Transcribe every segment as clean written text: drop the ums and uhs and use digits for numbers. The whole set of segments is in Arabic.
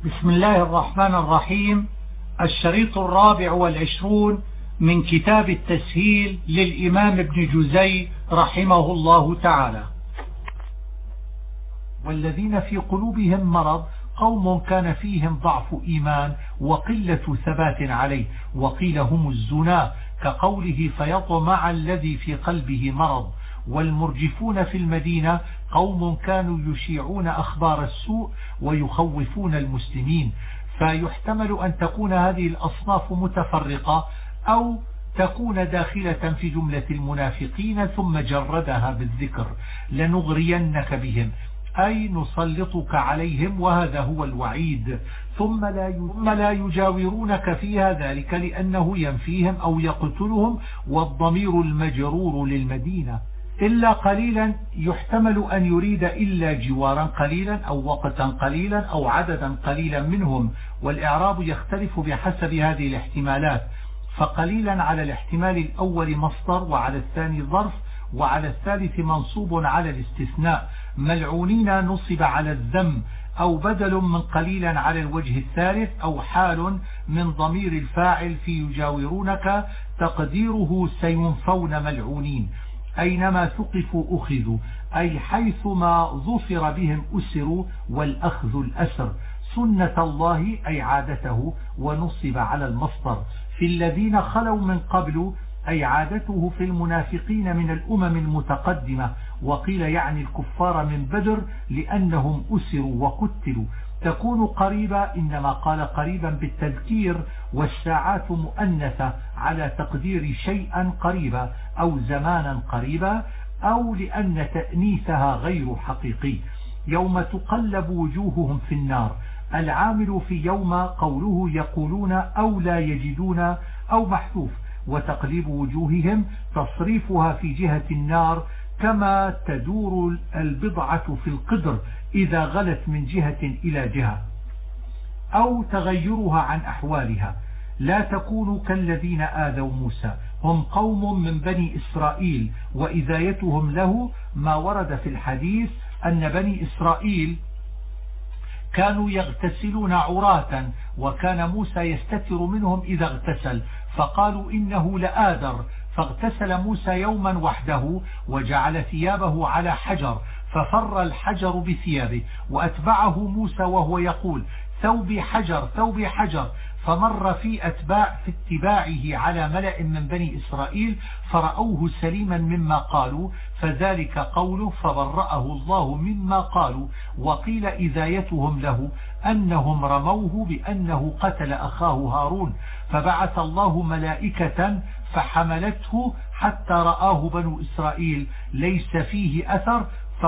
بسم الله الرحمن الرحيم. الشريط 24 من كتاب التسهيل للإمام ابن جزي رحمه الله تعالى. والذين في قلوبهم مرض قوم كان فيهم ضعف إيمان وقلة ثبات عليه، وقيل هم الزنا كقوله فيطمع الذي في قلبه مرض. والمرجفون في المدينة قوم كانوا يشيعون أخبار السوء ويخوفون المسلمين. فيحتمل أن تكون هذه الأصناف متفرقة أو تكون داخلة في جملة المنافقين ثم جردها بالذكر. لنغرينك بهم أي نسلطك عليهم، وهذا هو الوعيد. ثم لا يجاورونك فيها، ذلك لأنه ينفيهم أو يقتلهم، والضمير المجرور للمدينة. إلا قليلا يحتمل أن يريد إلا جوارا قليلا أو وقتا قليلا أو عددا قليلا منهم، والإعراب يختلف بحسب هذه الاحتمالات. فقليلا على الاحتمال الأول مصدر، وعلى الثاني ظرف، وعلى الثالث منصوب على الاستثناء. ملعونين نصب على الذم، أو بدل من قليلا على الوجه الثالث، أو حال من ضمير الفاعل في يجاورونك تقديره سينفون ملعونين. أينما ثقفوا أخذوا، أي حيثما ظفر بهم أسروا، والأخذ الأسر. سنة الله أي عادته، ونصب على المصدر. في الذين خلوا من قبل أي عادته في المنافقين من الأمم المتقدمة، وقيل يعني الكفار من بدر لأنهم أسروا وقتلوا. تكون قريبة، إنما قال قريبا بالتذكير، والساعات مؤنثة على تقدير شيئا قريبا أو زمانا قريبا، أو لأن تأنيثها غير حقيقي. يوم تقلب وجوههم في النار. العامل في يوم قوله يقولون أو لا يجدون أو محذوف، وتقليب وجوههم تصريفها في جهة النار، كما تدور البضعة في القدر إذا غلت من جهة إلى جهة، أو تغيرها عن أحوالها. لا تكونوا كالذين آذوا موسى، هم قوم من بني إسرائيل، وإذايتهم له ما ورد في الحديث أن بني إسرائيل كانوا يغتسلون عراة، وكان موسى يستتر منهم إذا اغتسل، فقالوا إنه لآذر، فاغتسل موسى يوما وحده وجعل ثيابه على حجر، ففر الحجر بثيابه، وأتبعه موسى وهو يقول ثوبي حجر ثوبي حجر، فمر في اتباعه على ملأ من بني إسرائيل فرأوه سليما مما قالوا، فذلك قوله فبرأه الله مما قالوا. وقيل إذايتهم له أنهم رموه بأنه قتل أخاه هارون، فبعث الله ملائكة فحملته حتى رآه بنو إسرائيل ليس فيه أثر،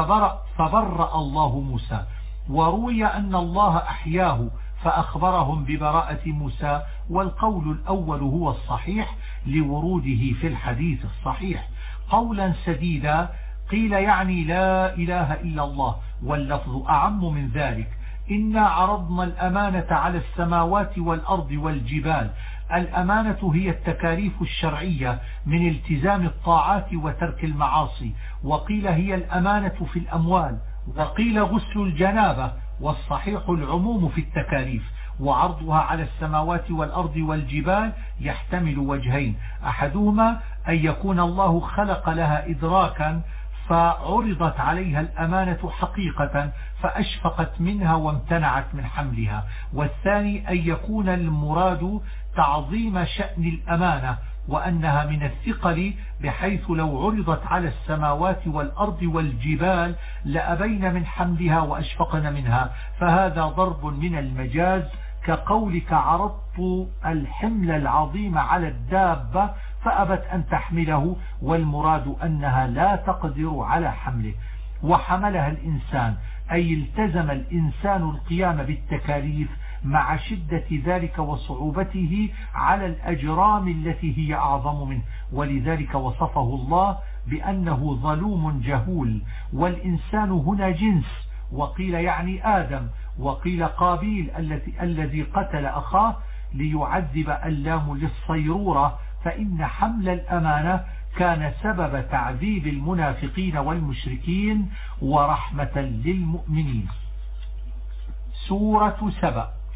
فبرأ الله موسى. وروي أن الله أحياه فأخبرهم ببراءة موسى، والقول الأول هو الصحيح لوروده في الحديث الصحيح. قولا سديدا قيل يعني لا إله إلا الله، واللفظ أعم من ذلك. إنا عرضنا الأمانة على السماوات والأرض والجبال. الأمانة هي التكاليف الشرعية من التزام الطاعات وترك المعاصي، وقيل هي الأمانة في الأموال، وقيل غسل الجنابة، والصحيح العموم في التكاليف. وعرضها على السماوات والأرض والجبال يحتمل وجهين، أحدهما أن يكون الله خلق لها إدراكا فعرضت عليها الأمانة حقيقة فأشفقت منها وامتنعت من حملها، والثاني أن يكون المراد تعظيم شأن الأمانة وأنها من الثقل، بحيث لو عرضت على السماوات والأرض والجبال لأبين من حملها وأشفقن منها، فهذا ضرب من المجاز، كقولك عرضت الحمل العظيم على الدابة فأبت أن تحمله، والمراد أنها لا تقدر على حمله. وحملها الإنسان أي التزم الإنسان القيام بالتكاليف مع شدة ذلك وصعوبته على الأجرام التي هي أعظم منه، ولذلك وصفه الله بأنه ظلوم جهول. والإنسان هنا جنس، وقيل يعني آدم، وقيل قابيل الذي قتل أخاه، ليعذب اللام للصيرورة، فإن حمل الأمانة كان سبب تعذيب المنافقين والمشركين ورحمة للمؤمنين. سورة سبأ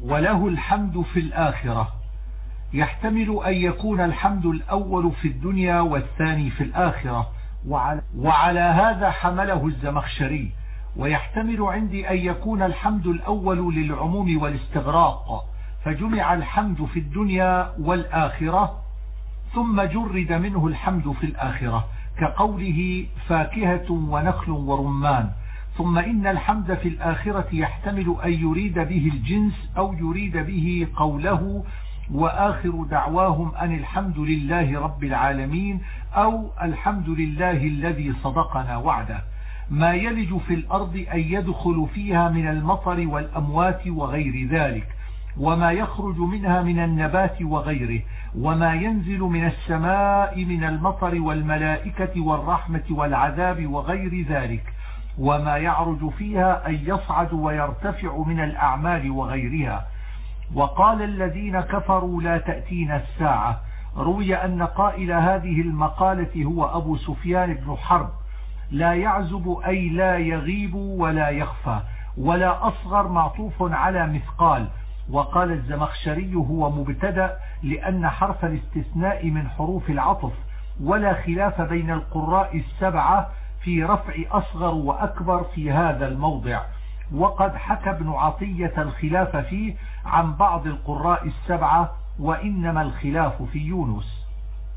وله الحمد في الآخرة. يحتمل أن يكون الحمد الأول في الدنيا والثاني في الآخرة، وعلى هذا حمله الزمخشري. ويحتمل عندي أن يكون الحمد الأول للعموم والاستغراق، فجمع الحمد في الدنيا والآخرة ثم جرد منه الحمد في الآخرة، كقوله فاكهة ونخل ورمان. ثم إن الحمد في الآخرة يحتمل أن يريد به الجنس أو يريد به قوله وآخر دعواهم أن الحمد لله رب العالمين، أو الحمد لله الذي صدقنا وعده. ما يلج في الأرض أن يدخل فيها من المطر والأموات وغير ذلك، وما يخرج منها من النبات وغيره، وما ينزل من السماء من المطر والملائكة والرحمة والعذاب وغير ذلك، وما يعرج فيها أن يصعد ويرتفع من الأعمال وغيرها. وقال الذين كفروا لا تأتينا الساعة. روي أن قائل هذه المقالة هو أبو سفيان بن حرب. لا يعزب أي لا يغيب ولا يخفى، ولا أصغر معطوف على مثقال. وقال الزمخشري هو مبتدأ لأن حرف الاستثناء من حروف العطف، ولا خلاف بين القراء السبعة في رفع أصغر وأكبر في هذا الموضع. وقد حكى ابن عطية الخلاف فيه عن بعض القراء السبعة، وإنما الخلاف في يونس.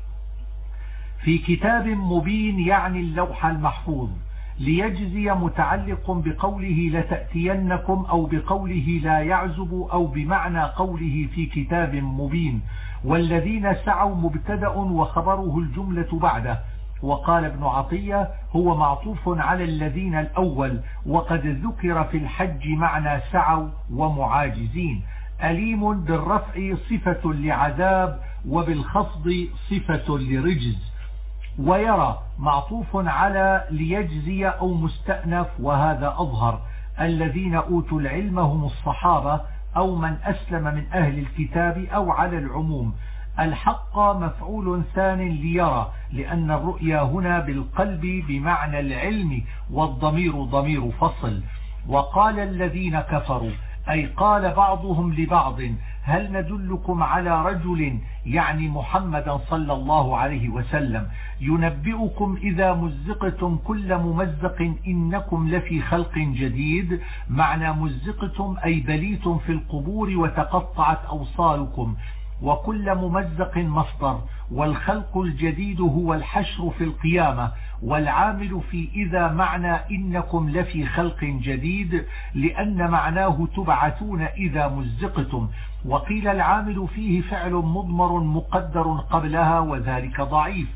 في كتاب مبين يعني اللوح المحفوظ. ليجزي متعلق بقوله لتأتينكم، أو بقوله لا يعزب، أو بمعنى قوله في كتاب مبين. والذين سعوا مبتدأ وخبره الجملة بعده. وقال ابن عطية هو معطوف على الذين الأول، وقد ذكر في الحج معنى سعوا ومعاجزين. أليم بالرفع صفة لعذاب، وبالخفض صفة لرجز. ويرى معطوف على ليجزي أو مستأنف، وهذا أظهر. الذين أوتوا العلم هم الصحابة أو من أسلم من أهل الكتاب، أو على العموم. الحق مفعول ثان ليرى، لأن الرؤيا هنا بالقلب بمعنى العلم، والضمير ضمير فصل. وقال الذين كفروا أي قال بعضهم لبعض هل ندلكم على رجل، يعني محمدا صلى الله عليه وسلم، ينبئكم إذا مزقتم كل ممزق إنكم لفي خلق جديد. معنى مزقتم أي بليتم في القبور وتقطعت أوصالكم. وكل ممزق مصدر، والخلق الجديد هو الحشر في القيامة. والعامل في إذا معنى إنكم لفي خلق جديد، لأن معناه تبعثون إذا مزقتم. وقيل العامل فيه فعل مضمر مقدر قبلها، وذلك ضعيف.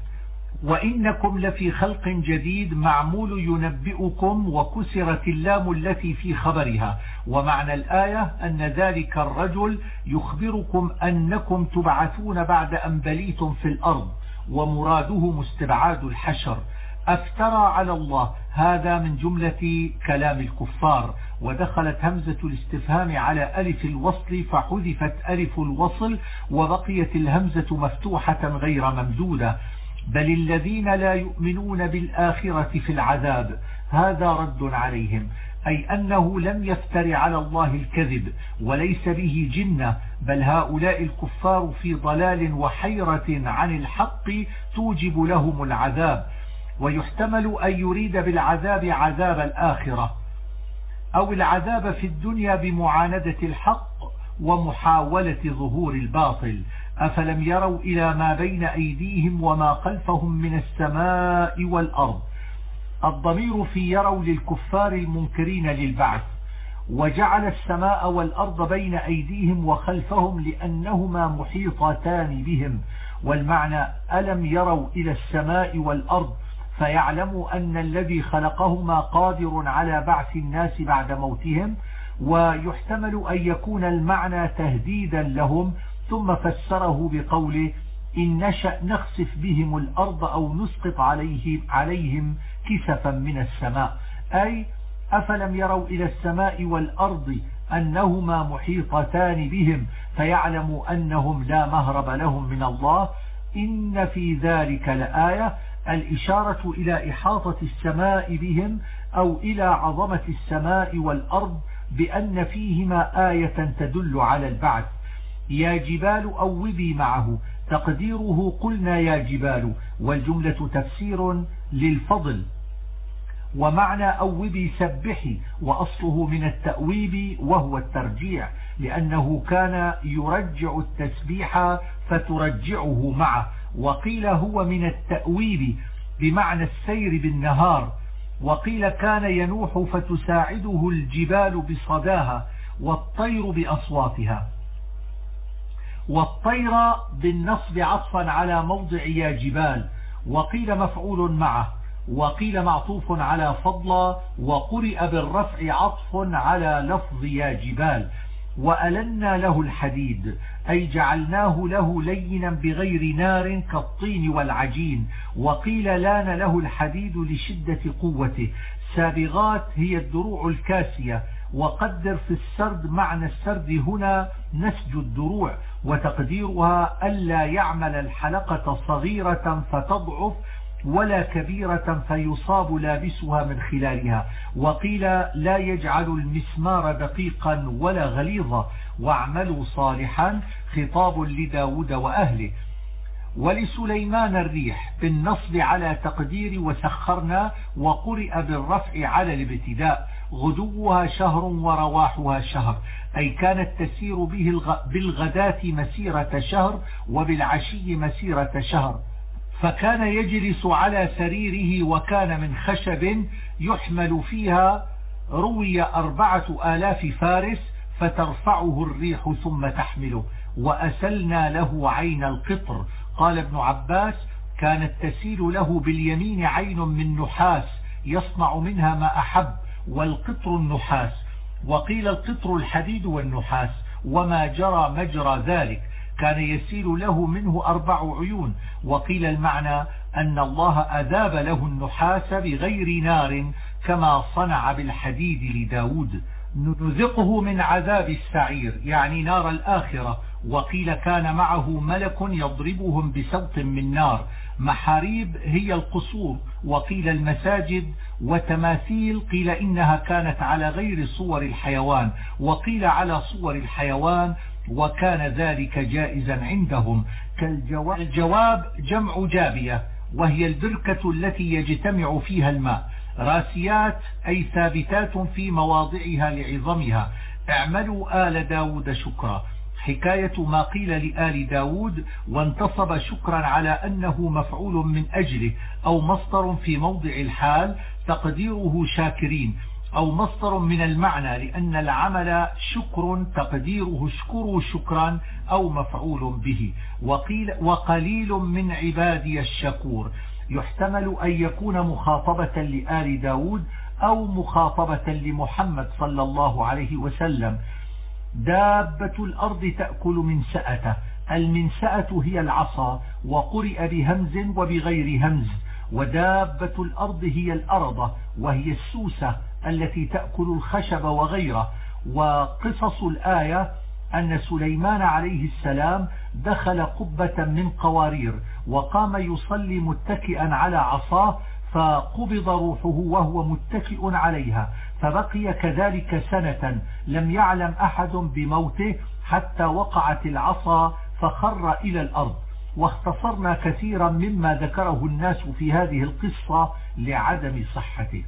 وإنكم لفي خلق جديد معمول ينبئكم، وكسرت اللام التي في خبرها. ومعنى الآية أن ذلك الرجل يخبركم أنكم تبعثون بعد أن بليتم في الأرض، ومراده مستبعاد الحشر. أفترى على الله، هذا من جملة كلام الكفار. ودخلت همزة الاستفهام على ألف الوصل فحذفت ألف الوصل، وبقيت الهمزة مفتوحة غير ممدودة. بل الذين لا يؤمنون بالآخرة في العذاب. هذا رد عليهم، أي أنه لم يفتر على الله الكذب، وليس به جنة، بل هؤلاء الكفار في ضلال وحيرة عن الحق توجب لهم العذاب. ويحتمل أن يريد بالعذاب عذاب الآخرة، أو العذاب في الدنيا بمعاندة الحق ومحاولة ظهور الباطل. أفلم يروا إلى ما بين أيديهم وما خلفهم من السماء والأرض. الضمير في يروا للكفار المنكرين للبعث. وجعل السماء والأرض بين أيديهم وخلفهم لأنهما محيطتان بهم. والمعنى ألم يروا إلى السماء والأرض فيعلموا أن الذي خلقهما قادر على بعث الناس بعد موتهم. ويحتمل أن يكون المعنى تهديدا لهم، ثم فسره بقوله إن نشأ نخسف بهم الأرض أو نسقط عليهم كسفا من السماء. أي أفلم يروا إلى السماء والأرض أنهما محيطتان بهم فيعلموا أنهم لا مهرب لهم من الله. إن في ذلك لآية، الإشارة إلى إحاطة السماء بهم، أو إلى عظمة السماء والأرض بأن فيهما آية تدل على البعث. يا جبال أوبي معه، تقديره قلنا يا جبال، والجملة تفسير للفضل، ومعنى أوبي سبحي، وأصله من التأويب وهو الترجيع، لأنه كان يرجع التسبيح فترجعه معه. وقيل هو من التأويب بمعنى السير بالنهار، وقيل كان ينوح فتساعده الجبال بصداها والطير بأصواتها. والطير بالنصب عطفا على موضع يا جبال، وقيل مفعول معه، وقيل معطوف على فضل، وقرئ بالرفع عطف على لفظ يا جبال. وألنا له الحديد أي جعلناه له لينا بغير نار كالطين والعجين. وقيل لان له الحديد لشدة قوته. سابغات هي الدروع الكاسية. وقدر في السرد معنى السرد هنا نسج الدروع، وتقديرها ألا يعمل الحلقة صغيرة فتضعف ولا كبيرة فيصاب لابسها من خلالها. وقيل لا يجعل المسمار دقيقا ولا غليظا. واعملوا صالحا خطاب لداود وأهله. ولسليمان الريح بالنصب على تقدير وسخرنا، وقرئ بالرفع على الابتداء. غدوها شهر ورواحها شهر، أي كانت تسير بالغداة مسيرة شهر وبالعشي مسيرة شهر. فكان يجلس على سريره، وكان من خشب يحمل فيها روي 4000 فارس، فترفعه الريح ثم تحمله. وأسلنا له عين القطر. قال ابن عباس كانت تسيل له باليمين عين من نحاس يصنع منها ما أحب، والقطر النحاس. وقيل القطر الحديد والنحاس، وما جرى مجرى ذلك. كان يسيل له منه 4 عيون. وقيل المعنى أن الله أذاب له النحاس بغير نار كما صنع بالحديد لداود. نذقه من عذاب السعير يعني نار الآخرة. وقيل كان معه ملك يضربهم بسوط من نار. محاريب هي القصور، وقيل المساجد. وتماثيل قيل إنها كانت على غير صور الحيوان، وقيل على صور الحيوان، وكان ذلك جائزا عندهم. الجواب جمع جابية، وهي البركة التي يجتمع فيها الماء. راسيات أي ثابتات في مواضعها لعظمها. اعملوا آل داود شكرا، حكاية ما قيل لآل داود، وانتصب شكرا على أنه مفعول من أجله، أو مصدر في موضع الحال تقديره شاكرين، أو مصدر من المعنى لأن العمل شكر تقديره اشكروا شكرا، أو مفعول به. وقليل من عبادي الشكور، يحتمل أن يكون مخاطبة لآل داود أو مخاطبة لمحمد صلى الله عليه وسلم. دابة الأرض تأكل منسأته، المنسأة هي العصا، وقرئ بهمز وبغير همز. ودابة الأرض هي الأرض، وهي السوسة التي تأكل الخشب وغيره. وقصص الآية أن سليمان عليه السلام دخل قبة من قوارير، وقام يصلي متكئا على عصاه، فقبض روحه وهو متكئ عليها، فبقي كذلك سنة لم يعلم أحد بموته، حتى وقعت العصا فخر إلى الأرض. واختصرنا كثيرا مما ذكره الناس في هذه القصة لعدم صحته.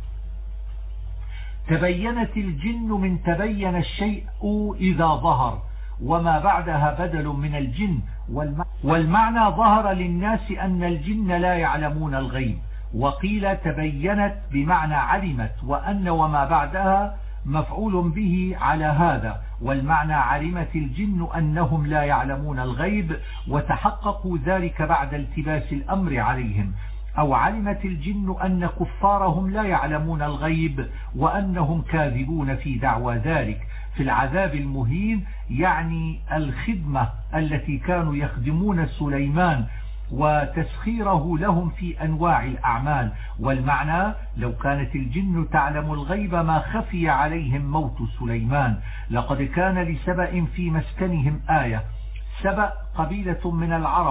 تبينت الجن من تبين الشيء إذا ظهر، وما بعدها بدل من الجن. والمعنى ظهر للناس أن الجن لا يعلمون الغيب. وقيل تبينت بمعنى علمت، وأن وما بعدها مفعول به على هذا. والمعنى علمت الجن أنهم لا يعلمون الغيب، وتحققوا ذلك بعد التباس الأمر عليهم. أو علمت الجن أن كفارهم لا يعلمون الغيب، وأنهم كاذبون في دعوى ذلك. في العذاب المهين يعني الخدمة التي كانوا يخدمون سليمان وتسخيره لهم في أنواع الأعمال. والمعنى لو كانت الجن تعلم الغيب ما خفي عليهم موت سليمان. لقد كان لسبأ في مسكنهم آية. سبأ قبيلة من العرب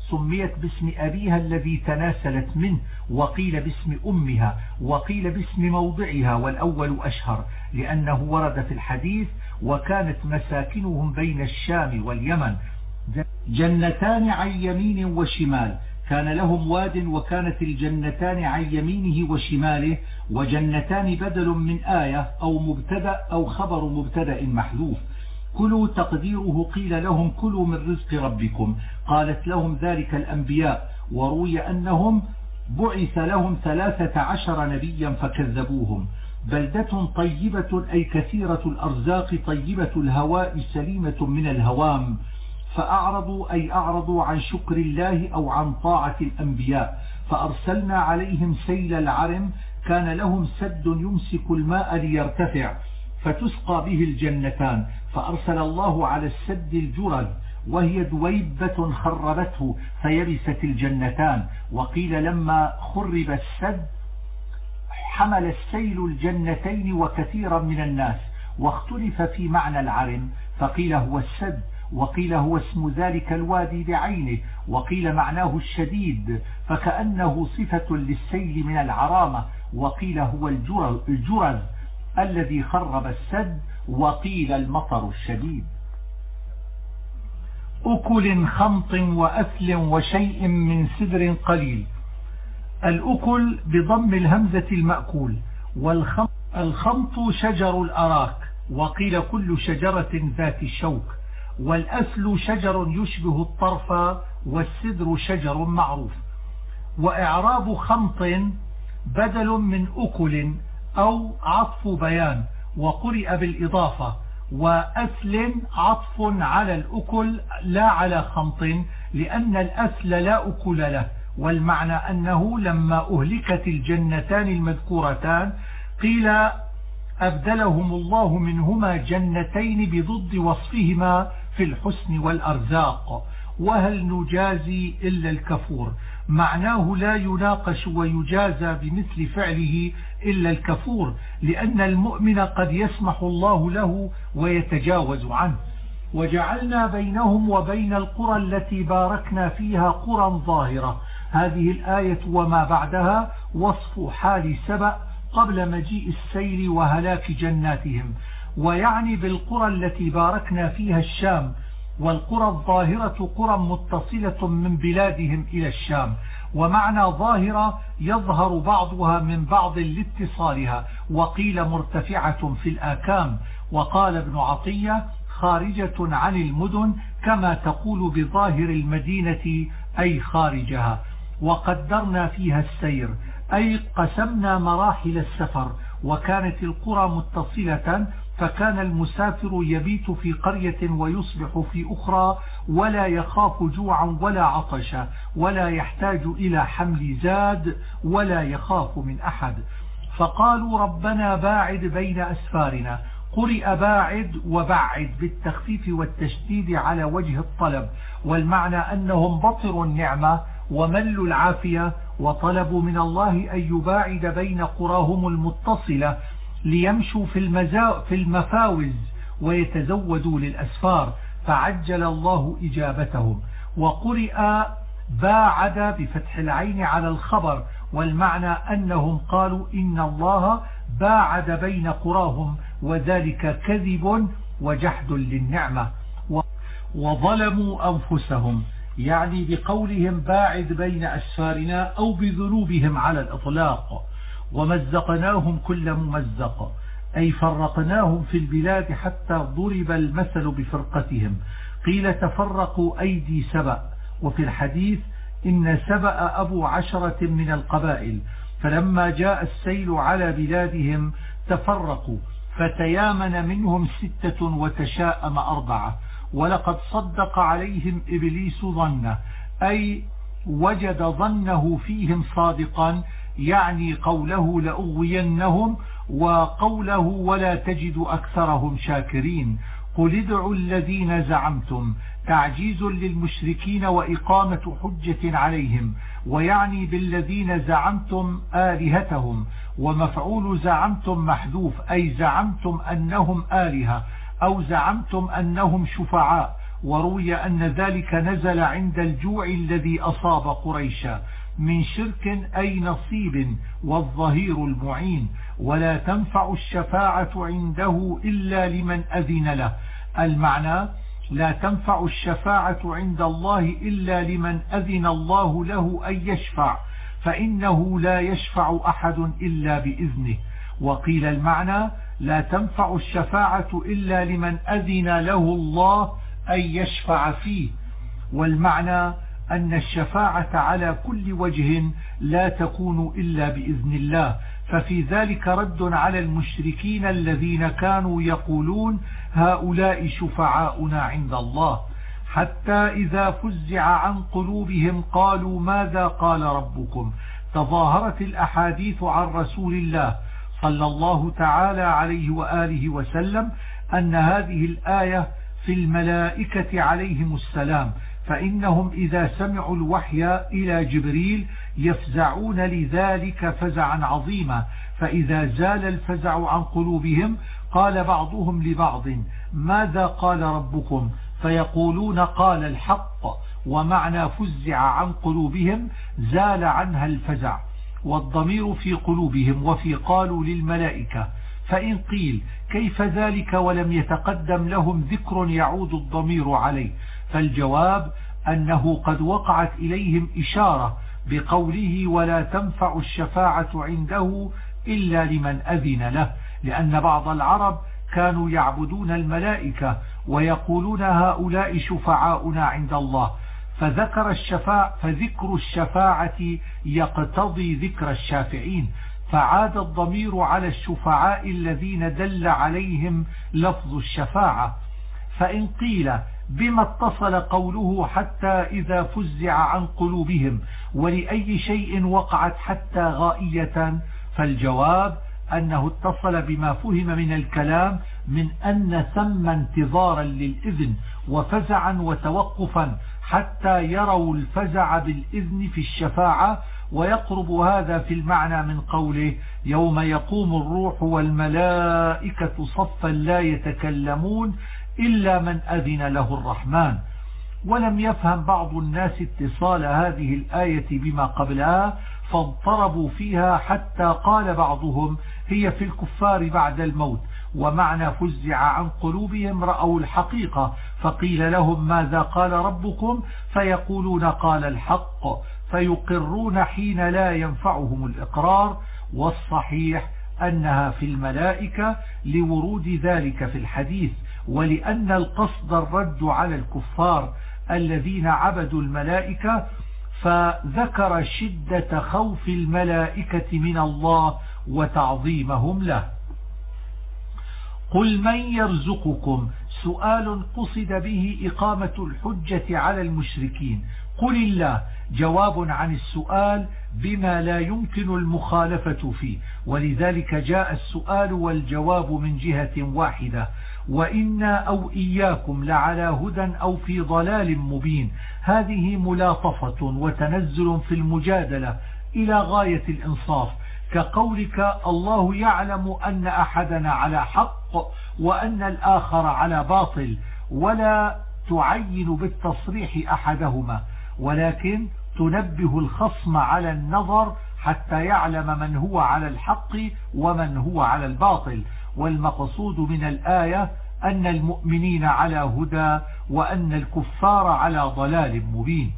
سميت باسم أبيها الذي تناسلت منه، وقيل باسم أمها، وقيل باسم موضعها، والأول أشهر لأنه ورد في الحديث: وكانت مساكنهم بين الشام واليمن، جنتان عن يمين وشمال. كان لهم واد وكانت الجنتان عن يمينه وشماله، وجنتان بدل من آية أو مبتدأ أو خبر مبتدأ محذوف. كلوا تقديره قيل لهم كلوا من رزق ربكم، قالت لهم ذلك الأنبياء. وروي أنهم بعث لهم 13 نبيا فكذبوهم. بلدة طيبة أي كثيرة الأرزاق طيبة الهواء سليمة من الهوام، فأعرضوا أي أعرضوا عن شكر الله أو عن طاعة الأنبياء، فأرسلنا عليهم سيل العرم. كان لهم سد يمسك الماء ليرتفع فتسقى به الجنتان، فأرسل الله على السد الجرذ وهي دويبة خربته فيبست الجنتان. وقيل لما خرب السد حمل السيل الجنتين وكثيرا من الناس، واختلف في معنى العرم، فقيل هو السد، وقيل هو اسم ذلك الوادي بعينه، وقيل معناه الشديد فكأنه صفة للسيل من العرامة، وقيل هو الجرذ الذي خرب السد، وقيل المطر الشديد. أكل خمط وأثل وشيء من سدر قليل. الأكل بضم الهمزة المأكول، والخمط شجر الأراك، وقيل كل شجرة ذات الشوك، والأثل شجر يشبه الطرف، والسدر شجر معروف. وإعراب خمط بدل من أكل أو عطف بيان، وقرئ بالإضافة. وأثل عطف على الأكل لا على خمط، لأن الأثل لا أكل له. والمعنى أنه لما أهلكت الجنتان المذكورتان قيل أبدلهم الله منهما جنتين بضد وصفهما في الحسن والأرزاق، وهل نجازي إلا الكفور. معناه لا يناقش ويجازى بمثل فعله إلا الكفور، لأن المؤمن قد يسمح الله له ويتجاوز عنه. وجعلنا بينهم وبين القرى التي باركنا فيها قرى ظاهرة. هذه الآية وما بعدها وصف حال سبأ قبل مجيء السيل وهلاك جناتهم، ويعني بالقرى التي باركنا فيها الشام، والقرى الظاهرة قرى متصلة من بلادهم إلى الشام. ومعنى ظاهرة يظهر بعضها من بعض لاتصالها، وقيل مرتفعة في الآكام. وقال ابن عطية خارجة عن المدن، كما تقول بظاهر المدينة أي خارجها. وقدرنا فيها السير أي قسمنا مراحل السفر، وكانت القرى متصلة، فكان المسافر يبيت في قرية ويصبح في أخرى، ولا يخاف جوعا ولا عطشا، ولا يحتاج إلى حمل زاد، ولا يخاف من أحد. فقالوا ربنا باعد بين أسفارنا. قرئ باعد وبعد بالتخفيف والتشديد على وجه الطلب، والمعنى أنهم بطروا النعمة وملوا العافية، وطلبوا من الله أن يباعد بين قراهم المتصلة ليمشوا في المفاوز ويتزودوا للأسفار، فعجل الله إجابتهم. وقرئ باعد بفتح العين على الخبر، والمعنى أنهم قالوا إن الله باعد بين قراهم، وذلك كذب وجحد للنعمة. وظلموا أنفسهم، يعني بقولهم باعد بين أسفارنا أو بذنوبهم على الإطلاق. ومزقناهم كل ممزق، أي فرقناهم في البلاد حتى ضرب المثل بفرقتهم. قيل تفرقوا أيدي سبأ. وفي الحديث إن سبأ أبو 10 من القبائل، فلما جاء السيل على بلادهم تفرقوا، فتيامن منهم 6 وتشاءم 4. ولقد صدق عليهم إبليس ظنه، أي وجد ظنه فيهم صادقا، يعني قوله لأغوينهم، وقوله ولا تجد أكثرهم شاكرين. قل ادعوا الذين زعمتم، تعجيز للمشركين وإقامة حجة عليهم، ويعني بالذين زعمتم آلهتهم. ومفعول زعمتم محذوف، أي زعمتم أنهم آلهة، أو زعمتم أنهم شفعاء. وروي أن ذلك نزل عند الجوع الذي أصاب قريشا من شرك أي نصيب والظهير المعين. ولا تنفع الشفاعة عنده إلا لمن أذن له. المعنى لا تنفع الشفاعة عند الله إلا لمن أذن الله له أن يشفع، فإنه لا يشفع أحد إلا بإذنه. وقيل المعنى لا تنفع الشفاعة إلا لمن أذن له الله أن يشفع فيه. والمعنى أن الشفاعة على كل وجه لا تكون إلا بإذن الله. ففي ذلك رد على المشركين الذين كانوا يقولون هؤلاء شفعاؤنا عند الله، حتى إذا فزع عن قلوبهم قالوا ماذا قال ربكم. تظاهرت الأحاديث عن رسول الله صلى الله تعالى عليه وآله وسلم أن هذه الآية في الملائكة عليهم السلام، فإنهم إذا سمعوا الوحي إلى جبريل يفزعون لذلك فزعا عظيما، فإذا زال الفزع عن قلوبهم قال بعضهم لبعض ماذا قال ربكم، فيقولون قال الحق، ومعنى فزع عن قلوبهم زال عنها الفزع. والضمير في قلوبهم وفي قالوا للملائكة. فإن قيل كيف ذلك ولم يتقدم لهم ذكر يعود الضمير عليه، فالجواب أنه قد وقعت إليهم إشارة بقوله ولا تنفع الشفاعة عنده إلا لمن أذن له، لأن بعض العرب كانوا يعبدون الملائكة ويقولون هؤلاء شفعاؤنا عند الله، فذكر الشفاعة يقتضي ذكر الشافعين، فعاد الضمير على الشفعاء الذين دل عليهم لفظ الشفاعة. فإن قيل بما اتصل قوله حتى إذا فزع عن قلوبهم ولأي شيء وقعت حتى غائية، فالجواب أنه اتصل بما فهم من الكلام من أن ثم انتظارا للإذن وفزعا وتوقفا حتى يروا الفزع بالإذن في الشفاعة. ويقرب هذا في المعنى من قوله يوم يقوم الروح والملائكة صفا لا يتكلمون إلا من أذن له الرحمن. ولم يفهم بعض الناس اتصال هذه الآية بما قبلها فاضطربوا فيها حتى قال بعضهم هي في الكفار بعد الموت، ومعنى فزع عن قلوبهم رأوا الحقيقة فقيل لهم ماذا قال ربكم، فيقولون قال الحق، فيقرون حين لا ينفعهم الإقرار. والصحيح أنها في الملائكة لورود ذلك في الحديث، ولأن القصد الرد على الكفار الذين عبدوا الملائكة، فذكر شدة خوف الملائكة من الله وتعظيمهم له. قل من يرزقكم سؤال قصد به إقامة الحجة على المشركين، قل الله جواب عن السؤال بما لا يمكن المخالفة فيه، ولذلك جاء السؤال والجواب من جهة واحدة، وإنا أو إياكم لعلى هدى أو في ضلال مبين. هذه ملاطفة وتنزل في المجادلة إلى غاية الإنصاف، كقولك الله يعلم أن أحدنا على حق وأن الآخر على باطل، ولا تعين بالتصريح أحدهما، ولكن تنبه الخصم على النظر حتى يعلم من هو على الحق ومن هو على الباطل. والمقصود من الآية أن المؤمنين على هدى وأن الكفار على ضلال مبين.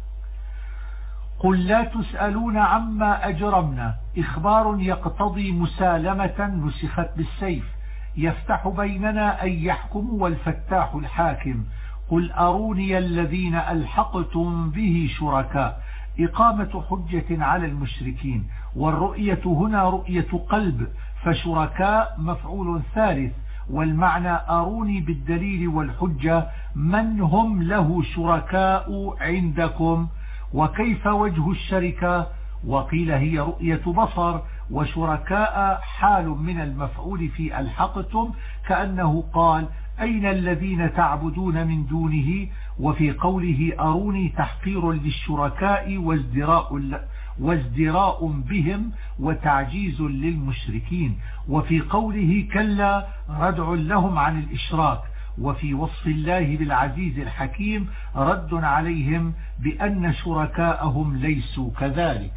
قل لا تسألون عما أجرمنا إخبار يقتضي مسالمة نسخت بالسيف، يفتح بيننا أن يحكم والفتاح الحاكم. قل أروني الذين ألحقتم به شركاء، إقامة حجة على المشركين، والرؤية هنا رؤية قلب، فشركاء مفعول ثالث، والمعنى أروني بالدليل والحجة من هم له شركاء عندكم وكيف وجه الشركة. وقيل هي رؤية بصر، وشركاء حال من المفعول في ألحقتم، كأنه قال أين الذين تعبدون من دونه. وفي قوله أروني تحقير للشركاء وازدراء بهم وتعجيز للمشركين. وفي قوله كلا ردع لهم عن الإشراك. وفي وصف الله بالعزيز الحكيم رد عليهم بأن شركاءهم ليسوا كذلك.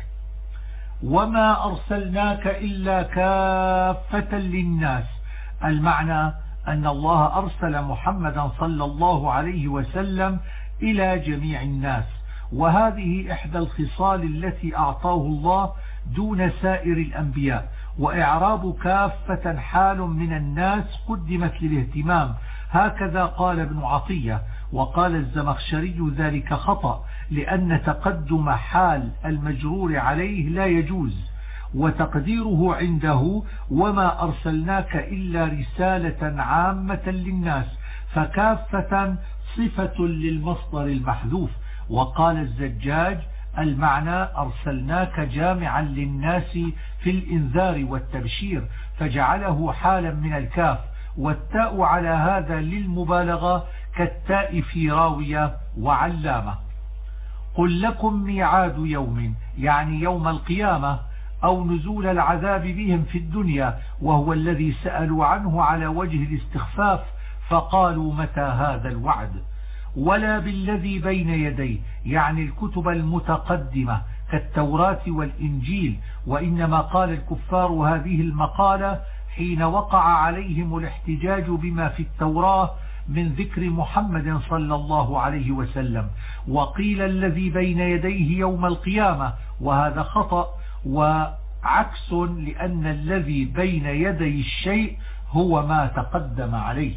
وما أرسلناك إلا كافة للناس، المعنى أن الله أرسل محمدا صلى الله عليه وسلم إلى جميع الناس، وهذه إحدى الخصال التي أعطاه الله دون سائر الأنبياء. وإعراب كافة حال من الناس قدمت للاهتمام، هكذا قال ابن عطية. وقال الزمخشري ذلك خطأ، لأن تقدم حال المجرور عليه لا يجوز، وتقديره عنده وما أرسلناك إلا رسالة عامة للناس، فكافة صفة للمصدر المحذوف. وقال الزجاج المعنى أرسلناك جامعا للناس في الإنذار والتبشير، فجعله حالا من الكاف، والتاء على هذا للمبالغة كالتاء في راوية وعلامة. قل لكم ميعاد يوم، يعني يوم القيامة، أو نزول العذاب بهم في الدنيا، وهو الذي سألوا عنه على وجه الاستخفاف، فقالوا متى هذا الوعد. ولا بالذي بين يديه، يعني الكتب المتقدمة كالتوراة والإنجيل، وإنما قال الكفار هذه المقالة حين وقع عليهم الاحتجاج بما في التوراة من ذكر محمد صلى الله عليه وسلم. وقيل الذي بين يديه يوم القيامة، وهذا خطأ وعكس، لأن الذي بين يدي الشيء هو ما تقدم عليه.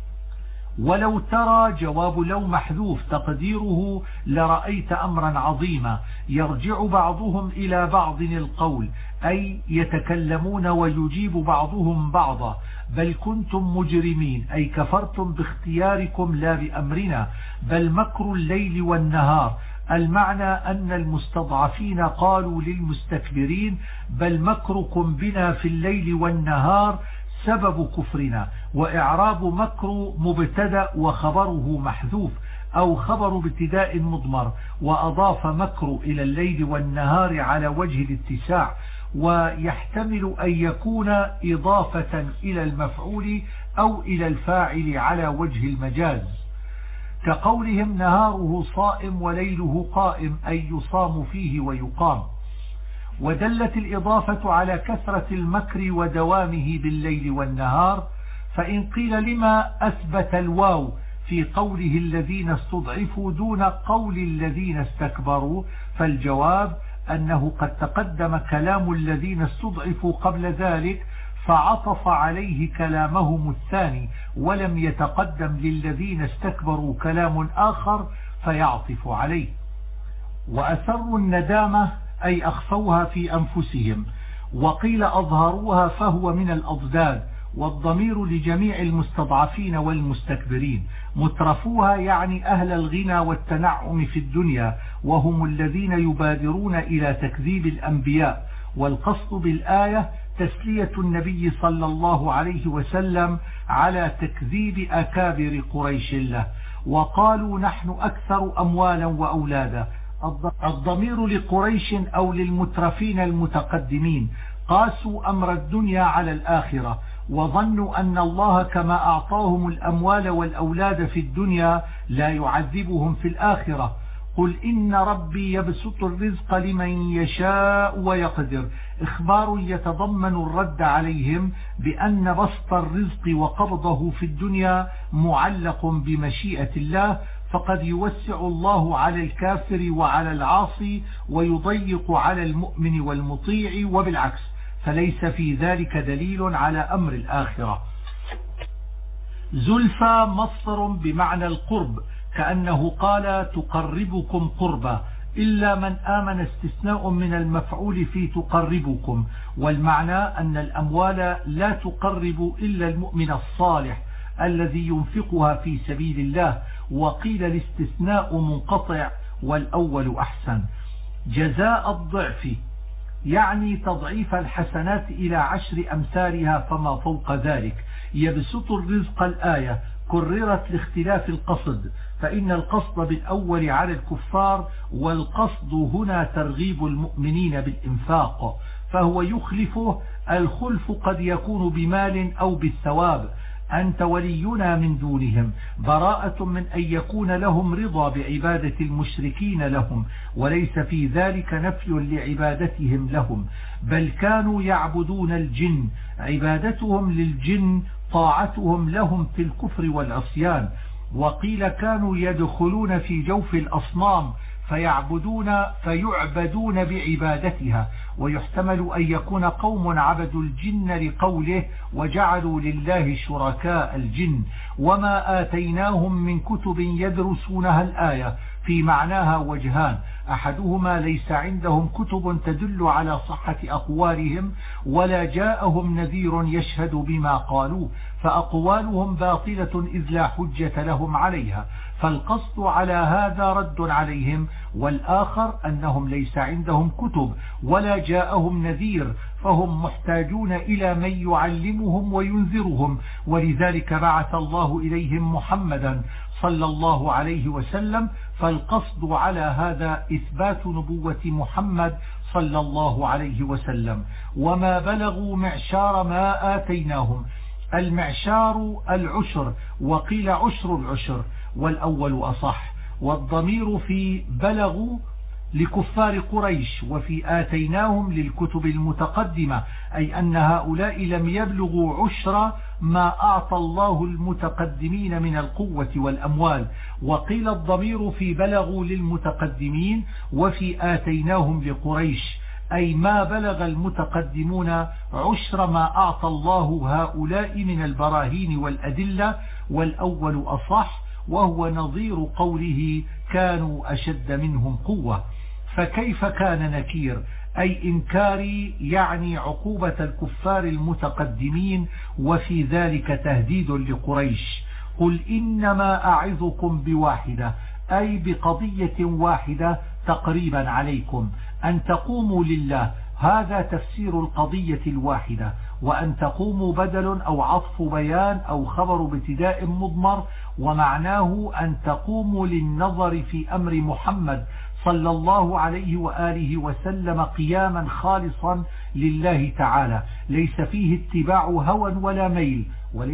ولو ترى جواب لو محذوف تقديره لرأيت أمرا عظيما، يرجع بعضهم إلى بعض القول، أي يتكلمون ويجيب بعضهم بعضا. بل كنتم مجرمين، أي كفرتم باختياركم لا بأمرنا، بل مكر الليل والنهار. المعنى أن المستضعفين قالوا للمستكبرين بل مكركم بنا في الليل والنهار سبب كفرنا. وإعراب مكر مبتدأ وخبره محذوف، أو خبر ابتداء مضمر، وأضاف مكر إلى الليل والنهار على وجه الاتساع، ويحتمل أن يكون إضافة إلى المفعول أو إلى الفاعل على وجه المجاز، كقولهم نهاره صائم وليله قائم، أي يصام فيه ويقام. ودلت الإضافة على كثرة المكر ودوامه بالليل والنهار. فإن قيل لما أثبت الواو في قوله الذين استضعفوا دون قول الذين استكبروا، فالجواب أنه قد تقدم كلام الذين استضعفوا قبل ذلك، فعطف عليه كلامهم الثاني، ولم يتقدم للذين استكبروا كلام آخر فيعطف عليه. وأسروا الندامة أي أخفوها في أنفسهم، وقيل أظهروها فهو من الأضداد، والضمير لجميع المستضعفين والمستكبرين. مترفوها يعني أهل الغنى والتنعم في الدنيا، وهم الذين يبادرون إلى تكذيب الأنبياء. والقصد بالآية تسلية النبي صلى الله عليه وسلم على تكذيب أكابر قريش له. وقالوا نحن أكثر أموالا وأولادا، الضمير لقريش أو للمترفين المتقدمين، قاسوا أمر الدنيا على الآخرة، وظنوا أن الله كما أعطاهم الأموال والأولاد في الدنيا لا يعذبهم في الآخرة. قل إن ربي يبسط الرزق لمن يشاء ويقدر، إخبار يتضمن الرد عليهم بأن بسط الرزق وقبضه في الدنيا معلق بمشيئة الله، فقد يوسع الله على الكافر وعلى العاصي ويضيق على المؤمن والمطيع، وبالعكس، فليس في ذلك دليل على أمر الآخرة. زلفى مصدر بمعنى القرب، كأنه قال تقربكم قربا، إلا من آمن استثناء من المفعول في تقربكم، والمعنى أن الأموال لا تقرب إلا المؤمن الصالح الذي ينفقها في سبيل الله. وقيل الاستثناء منقطع والأول أحسن. جزاء الضعف يعني تضعيف الحسنات إلى 10 أمثالها فما فوق ذلك. يبسط الرزق الآية كررت لاختلاف القصد، فإن القصد بالأول على الكفار، والقصد هنا ترغيب المؤمنين بالإنفاق، فهو يخلفه. الخلف قد يكون بمال أو بالثواب. أنت ولينا من دونهم، براءة من أن يكون لهم رضا بعبادة المشركين لهم، وليس في ذلك نفي لعبادتهم لهم، بل كانوا يعبدون الجن، عبادتهم للجن طاعتهم لهم في الكفر والعصيان. وقيل كانوا يدخلون في جوف الأصنام فيعبدون بعبادتها، ويحتمل أن يكون قوم عبدوا الجن لقوله وجعلوا لله شركاء الجن، وما آتيناهم من كتب يدرسونها الآية في معناها وجهان، أحدهما ليس عندهم كتب تدل على صحة أقوالهم ولا جاءهم نذير يشهد بما قالوا، فأقوالهم باطلة إذ لا حجة لهم عليها، فالقصد على هذا رد عليهم. والآخر أنهم ليس عندهم كتب ولا جاءهم نذير، فهم محتاجون إلى من يعلمهم وينذرهم، ولذلك بعث الله إليهم محمدا صلى الله عليه وسلم. فالقصد على هذا إثبات نبوة محمد صلى الله عليه وسلم. وما بلغوا معشار ما آتيناهم، المعشار العشر، وقيل عشر العشر، والأول أصح. والضمير في بلغوا لكفار قريش، وفي آتيناهم للكتب المتقدمة، أي أن هؤلاء لم يبلغوا عشر ما أعطى الله المتقدمين من القوة والأموال. وقيل الضمير في بلغوا للمتقدمين، وفي آتيناهم لقريش، أي ما بلغ المتقدمون عشر ما أعطى الله هؤلاء من البراهين والأدلة، والأول أصح، وهو نظير قوله كانوا أشد منهم قوة. فكيف كان نكير؟ أي إنكاري، يعني عقوبة الكفار المتقدمين، وفي ذلك تهديد لقريش. قل إنما أعظكم بواحدة، أي بقضية واحدة تقريبا عليكم، أن تقوموا لله، هذا تفسير القضية الواحدة. وأن تقوموا بدل أو عطف بيان أو خبر ابتداء مضمر، ومعناه أن تقوموا للنظر في أمر محمد صلى الله عليه وآله وسلم قياما خالصا لله تعالى، ليس فيه اتباع هوى ولا ميل،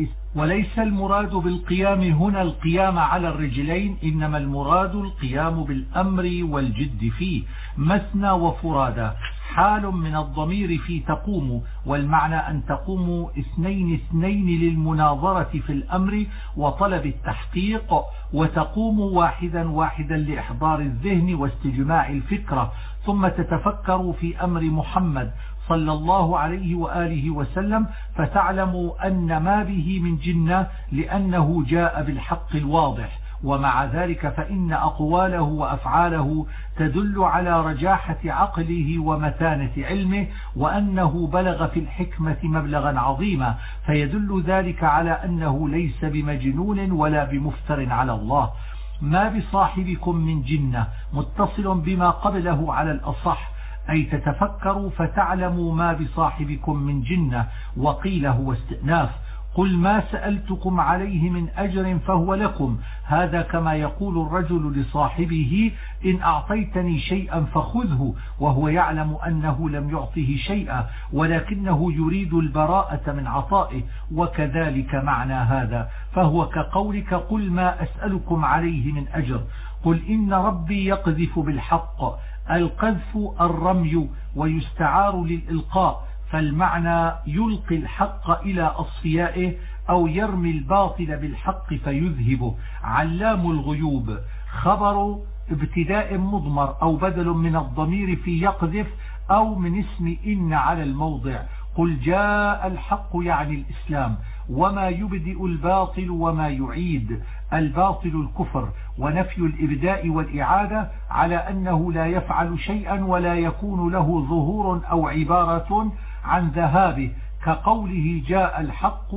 وليس المراد بالقيام هنا القيام على الرجلين، إنما المراد القيام بالأمر والجد فيه مثنى وفرادا، حال من الضمير في تقوم، والمعنى أن تقوموا اثنين اثنين للمناظرة في الأمر وطلب التحقيق، وتقوموا واحدا واحدا لإحضار الذهن واستجماع الفكرة، ثم تتفكروا في أمر محمد صلى الله عليه وآله وسلم، فتعلموا أن ما به من جنة، لأنه جاء بالحق الواضح. ومع ذلك فإن أقواله وأفعاله تدل على رجاحة عقله ومتانة علمه، وأنه بلغ في الحكمة مبلغا عظيما، فيدل ذلك على أنه ليس بمجنون ولا بمفتر على الله. ما بصاحبكم من جنة متصل بما قبله على الأصح، أي تتفكروا فتعلموا ما بصاحبكم من جنة. وقيل هو استئناف. قل ما سألتكم عليه من أجر فهو لكم، هذا كما يقول الرجل لصاحبه إن أعطيتني شيئا فخذه، وهو يعلم أنه لم يعطه شيئا، ولكنه يريد البراءة من عطائه، وكذلك معنى هذا، فهو كقولك قل ما أسألكم عليه من أجر. قل إن ربي يقذف بالحق، القذف الرمي، ويستعار للإلقاء، فالمعنى يلقي الحق إلى أصفيائه أو يرمي الباطل بالحق فيذهبه. علام الغيوب خبر ابتداء مضمر أو بدل من الضمير في يقذف أو من اسم إن على الموضع. قل جاء الحق يعني الإسلام، وما يبدئ الباطل وما يعيد، الباطل الكفر، ونفي الإبداء والإعادة على أنه لا يفعل شيئا ولا يكون له ظهور أو عبارة عن ذهابه، كقوله جاء الحق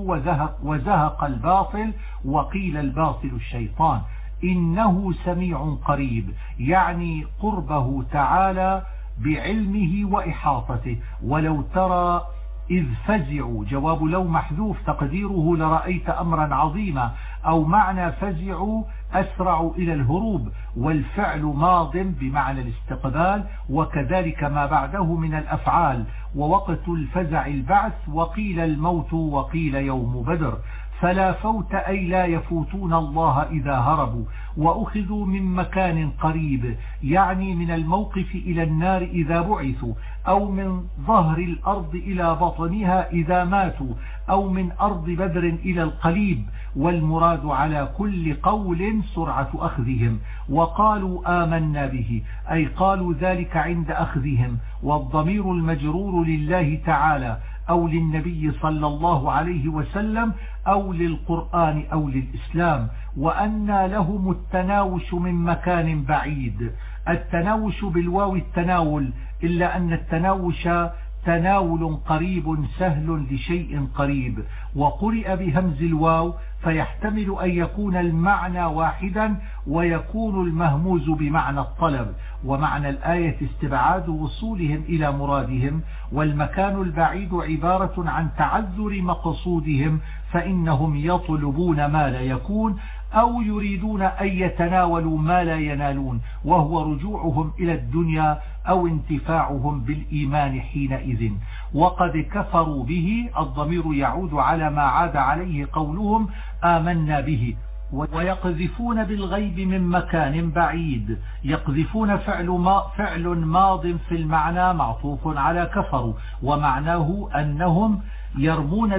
وزهق الباطل، وقيل الباطل الشيطان. إنه سميع قريب، يعني قربه تعالى بعلمه وإحاطته. ولو ترى إذ فزعوا، جواب لو محذوف تقديره لرأيت أمرا عظيما، أو معنى فزعوا أسرعوا إلى الهروب، والفعل ماض بمعنى الاستقبال، وكذلك ما بعده من الأفعال. ووقت الفزع البعث، وقيل الموت، وقيل يوم بدر. فلا فوت أي لا يفوتون الله إذا هربوا. وأخذوا من مكان قريب يعني من الموقف إلى النار إذا بعثوا، أو من ظهر الأرض إلى بطنها إذا ماتوا، أو من أرض بدر إلى القليب. والمراد على كل قول سرعة أخذهم. وقالوا آمنا به أي قالوا ذلك عند أخذهم، والضمير المجرور لله تعالى أو للنبي صلى الله عليه وسلم أو للقرآن أو للإسلام. وأن لهم التناوش من مكان بعيد. التناوش بالواو التناول، إلا أن التناوش تناول قريب سهل لشيء قريب، وقرئ بهمز الواو فيحتمل أن يكون المعنى واحدا ويكون المهموز بمعنى الطلب. ومعنى الآية استبعاد وصولهم إلى مرادهم، والمكان البعيد عبارة عن تعذر مقصودهم، فإنهم يطلبون ما لا يكون أو يريدون أن يتناولوا ما لا ينالون، وهو رجوعهم إلى الدنيا أو انتفاعهم بالإيمان حينئذ. وقد كفروا به، الضمير يعود على ما عاد عليه قولهم آمنا به. ويقذفون بالغيب من مكان بعيد. يقذفون فعل ماض في المعنى معطوف على كفروا، ومعناه أنهم يرمون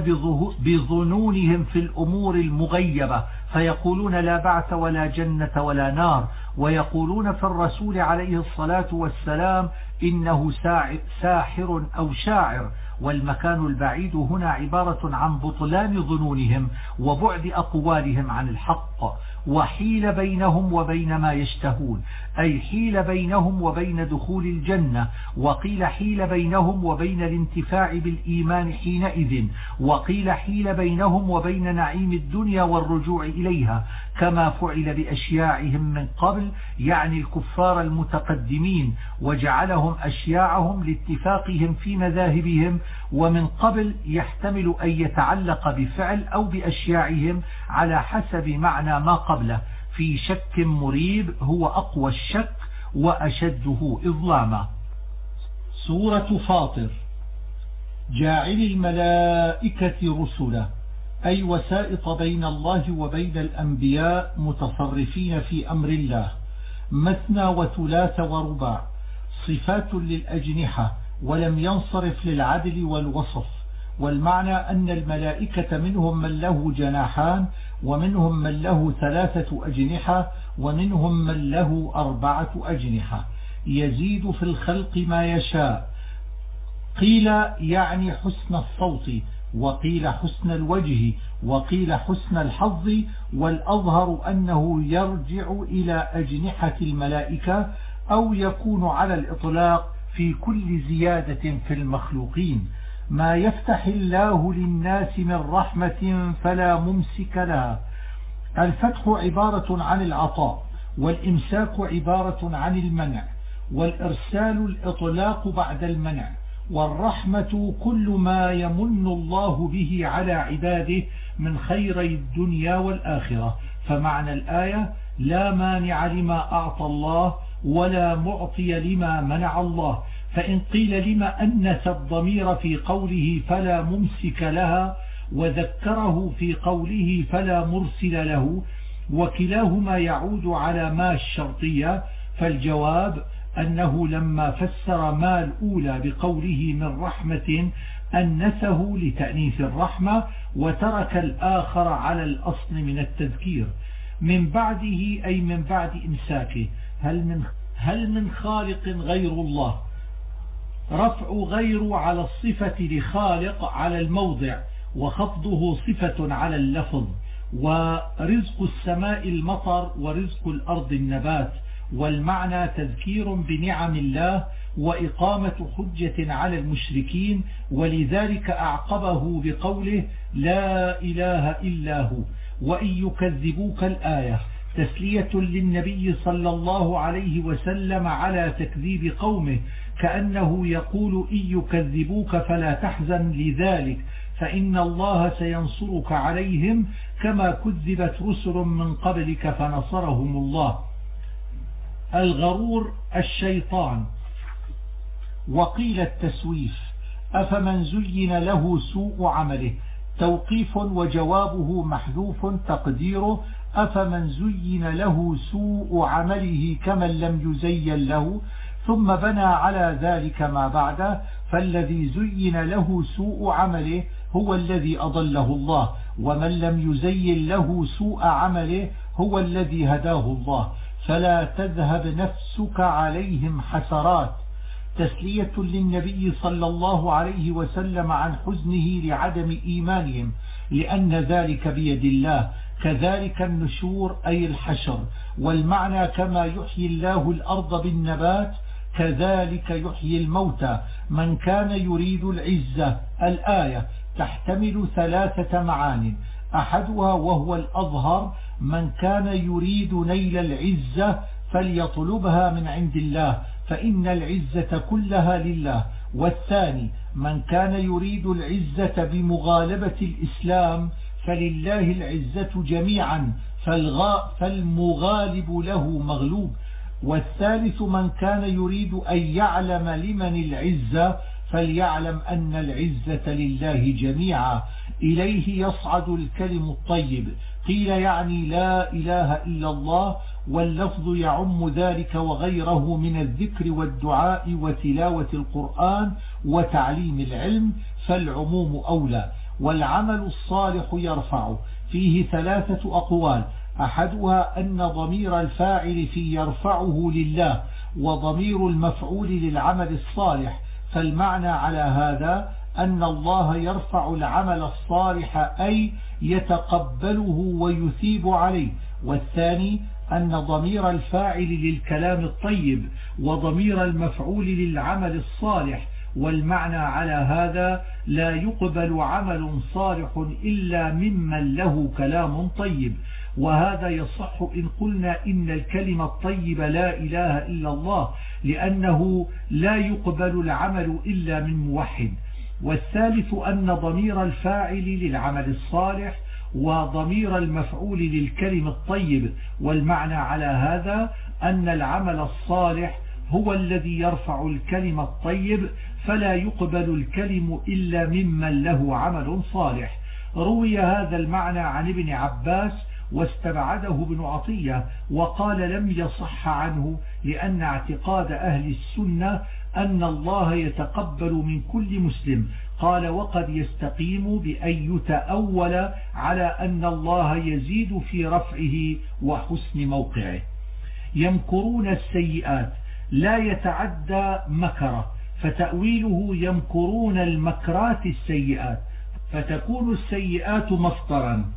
بظنونهم في الأمور المغيبة، فيقولون لا بعث ولا جنة ولا نار. ويقولون في الرسول عليه الصلاة والسلام إنه ساحر أو شاعر. والمكان البعيد هنا عبارة عن بطلان ظنونهم وبعد أقوالهم عن الحق. وحيل بينهم وبين ما يشتهون، أي حيل بينهم وبين دخول الجنة. وقيل حيل بينهم وبين الانتفاع بالإيمان حينئذ. وقيل حيل بينهم وبين نعيم الدنيا والرجوع إليها، كما فعل بأشياعهم من قبل، يعني الكفار المتقدمين، وجعلهم أشياعهم لاتفاقهم في مذاهبهم. ومن قبل يحتمل أن يتعلق بفعل أو بأشياعهم على حسب معنى ما قبله. في شك مريب هو أقوى الشك وأشده إظلاما. سورة فاطر. جاعل الملائكة رسلا، أي وسائط بين الله وبين الأنبياء متصرفين في أمر الله. مثنى وثلاث ورباع، صفات للأجنحة ولم ينصرف للعدل والوصف. والمعنى أن الملائكة منهم من له جناحان، ومنهم من له 3 أجنحة، ومنهم من له 4 أجنحة، يزيد في الخلق ما يشاء. قيل يعني حسن الصوت، وقيل حسن الوجه، وقيل حسن الحظ. والأظهر أنه يرجع إلى أجنحة الملائكة، أو يكون على الإطلاق في كل زيادة في المخلوقين. ما يفتح الله للناس من رحمة فلا ممسك لها. الفتح عبارة عن العطاء، والإمساك عبارة عن المنع، والإرسال الإطلاق بعد المنع. والرحمة كل ما يمن الله به على عباده من خيري الدنيا والآخرة. فمعنى الآية لا مانع لما أعطى الله ولا معطي لما منع الله. فإن قيل لما أنس الضمير في قوله فلا ممسك لها، وذكره في قوله فلا مرسل له، وكلاهما يعود على ما الشرطية، فالجواب أنه لما فسر ما الأولى بقوله من رحمة أنسه لتأنيث الرحمة، وترك الآخر على الأصل من التذكير. من بعده أي من بعد إمساكه. هل من خالق غير الله؟ رفع غير على الصفة لخالق على الموضع، وخفضه صفة على اللفظ. ورزق السماء المطر، ورزق الأرض النبات. والمعنى تذكير بنعم الله وإقامة حجة على المشركين، ولذلك أعقبه بقوله لا إله إلا هو. وإن يكذبوك الآية تسلية للنبي صلى الله عليه وسلم على تكذيب قومه، كأنه يقول إن يكذبوك فلا تحزن لذلك، فإن الله سينصرك عليهم كما كذبت رسل من قبلك فنصرهم الله. الغرور الشيطان. وقيل التسويف. أفمن زين له سوء عمله توقيف وجوابه محذوف تقديره أفمن زين له سوء عمله كمن لم يزين له، ثم بنى على ذلك ما بعده، فالذي زين له سوء عمله هو الذي أضله الله، ومن لم يزين له سوء عمله هو الذي هداه الله، فلا تذهب نفسك عليهم حسرات، تسلية للنبي صلى الله عليه وسلم عن حزنه لعدم إيمانهم، لأن ذلك بيد الله. كذلك النشور أي الحشر، والمعنى كما يحيي الله الأرض بالنبات كذلك يحيي الموتى. من كان يريد العزة الآية تحتمل 3 معان، أحدها وهو الأظهر من كان يريد نيل العزة فليطلبها من عند الله فإن العزة كلها لله، والثاني من كان يريد العزة بمغالبة الإسلام فلله العزة جميعا فالمغالب له مغلوب، والثالث من كان يريد أن يعلم لمن العزة فليعلم أن العزة لله جميعا، إليه يصعد الكلم الطيب، قيل يعني لا إله إلا الله، واللفظ يعم ذلك وغيره من الذكر والدعاء وتلاوة القرآن وتعليم العلم، فالعموم أولى. والعمل الصالح يرفع، فيه 3 أقوال، أحدها أن ضمير الفاعل في يرفعه لله، وضمير المفعول للعمل الصالح، فالمعنى على هذا أن الله يرفع العمل الصالح أي يتقبله ويثيب عليه، والثاني أن ضمير الفاعل للكلام الطيب وضمير المفعول للعمل الصالح، والمعنى على هذا لا يقبل عمل صالح إلا ممن له كلام طيب، وهذا يصح إن قلنا إن الكلمة الطيب لا إله إلا الله، لأنه لا يقبل العمل إلا من موحد. والثالث أن ضمير الفاعل للعمل الصالح وضمير المفعول للكلم الطيب، والمعنى على هذا أن العمل الصالح هو الذي يرفع الكلم الطيب، فلا يقبل الكلم إلا ممن له عمل صالح. روي هذا المعنى عن ابن عباس واستبعده ابن عطية، وقال لم يصح عنه، لأن اعتقاد أهل السنة أن الله يتقبل من كل مسلم. قال وقد يستقيم بأن يتأول على أن الله يزيد في رفعه وحسن موقعه. يمكرون السيئات لا يتعدى مكره، فتأويله يمكرون المكرات السيئات، فتكون السيئات مصدرا،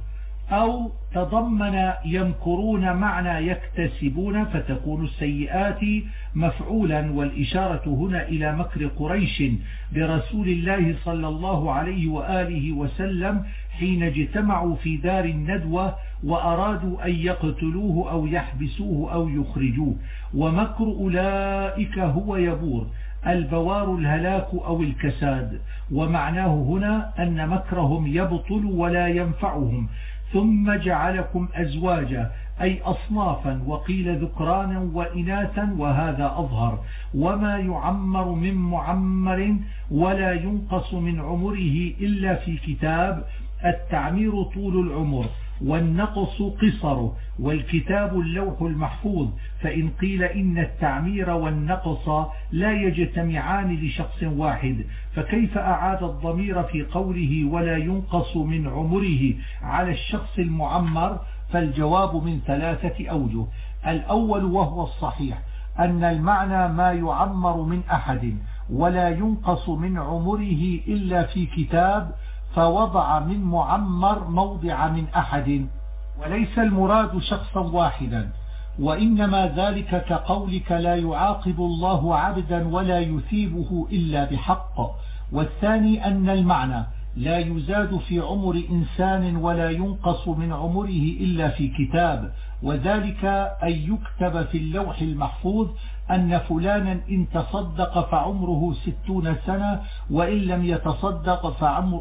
أو تضمن يمكرون معنى يكتسبون فتكون السيئات مفعولا، والإشارة هنا إلى مكر قريش برسول الله صلى الله عليه وآله وسلم حين اجتمعوا في دار الندوة وأرادوا أن يقتلوه أو يحبسوه أو يخرجوه. ومكر أولئك هو يبور، البوار الهلاك أو الكساد، ومعناه هنا أن مكرهم يبطل ولا ينفعهم. ثم جعلكم أزواجا أي أصنافا، وقيل ذكرانا وإناثا، وهذا أظهر. وما يعمر من معمر ولا ينقص من عمره إلا في كتاب، التعمير طول العمر والنقص قصره، والكتاب اللوح المحفوظ. فإن قيل إن التعمير والنقص لا يجتمعان لشخص واحد، فكيف أعاد الضمير في قوله ولا ينقص من عمره على الشخص المعمر؟ فالجواب من 3 أوجه. الأول وهو الصحيح أن المعنى ما يعمر من أحد ولا ينقص من عمره إلا في كتاب، فوضع من معمر موضع من أحد، وليس المراد شخصا واحدا، وإنما ذلك كقولك لا يعاقب الله عبدا ولا يثيبه إلا بحق. والثاني أن المعنى لا يزاد في عمر إنسان ولا ينقص من عمره إلا في كتاب، وذلك أن يكتب في اللوح المحفوظ أن فلانا إن تصدق فعمره 60 سنة، وإن لم يتصدق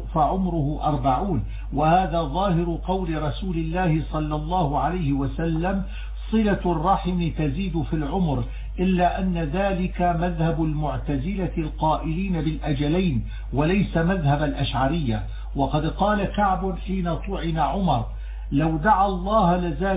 فعمره 40. وهذا ظاهر قول رسول الله صلى الله عليه وسلم صلة الرحم تزيد في العمر، إلا أن ذلك مذهب المعتزلة القائلين بالأجلين وليس مذهب الأشعرية. وقد قال كعب حين طعن عمر: لو دعا الله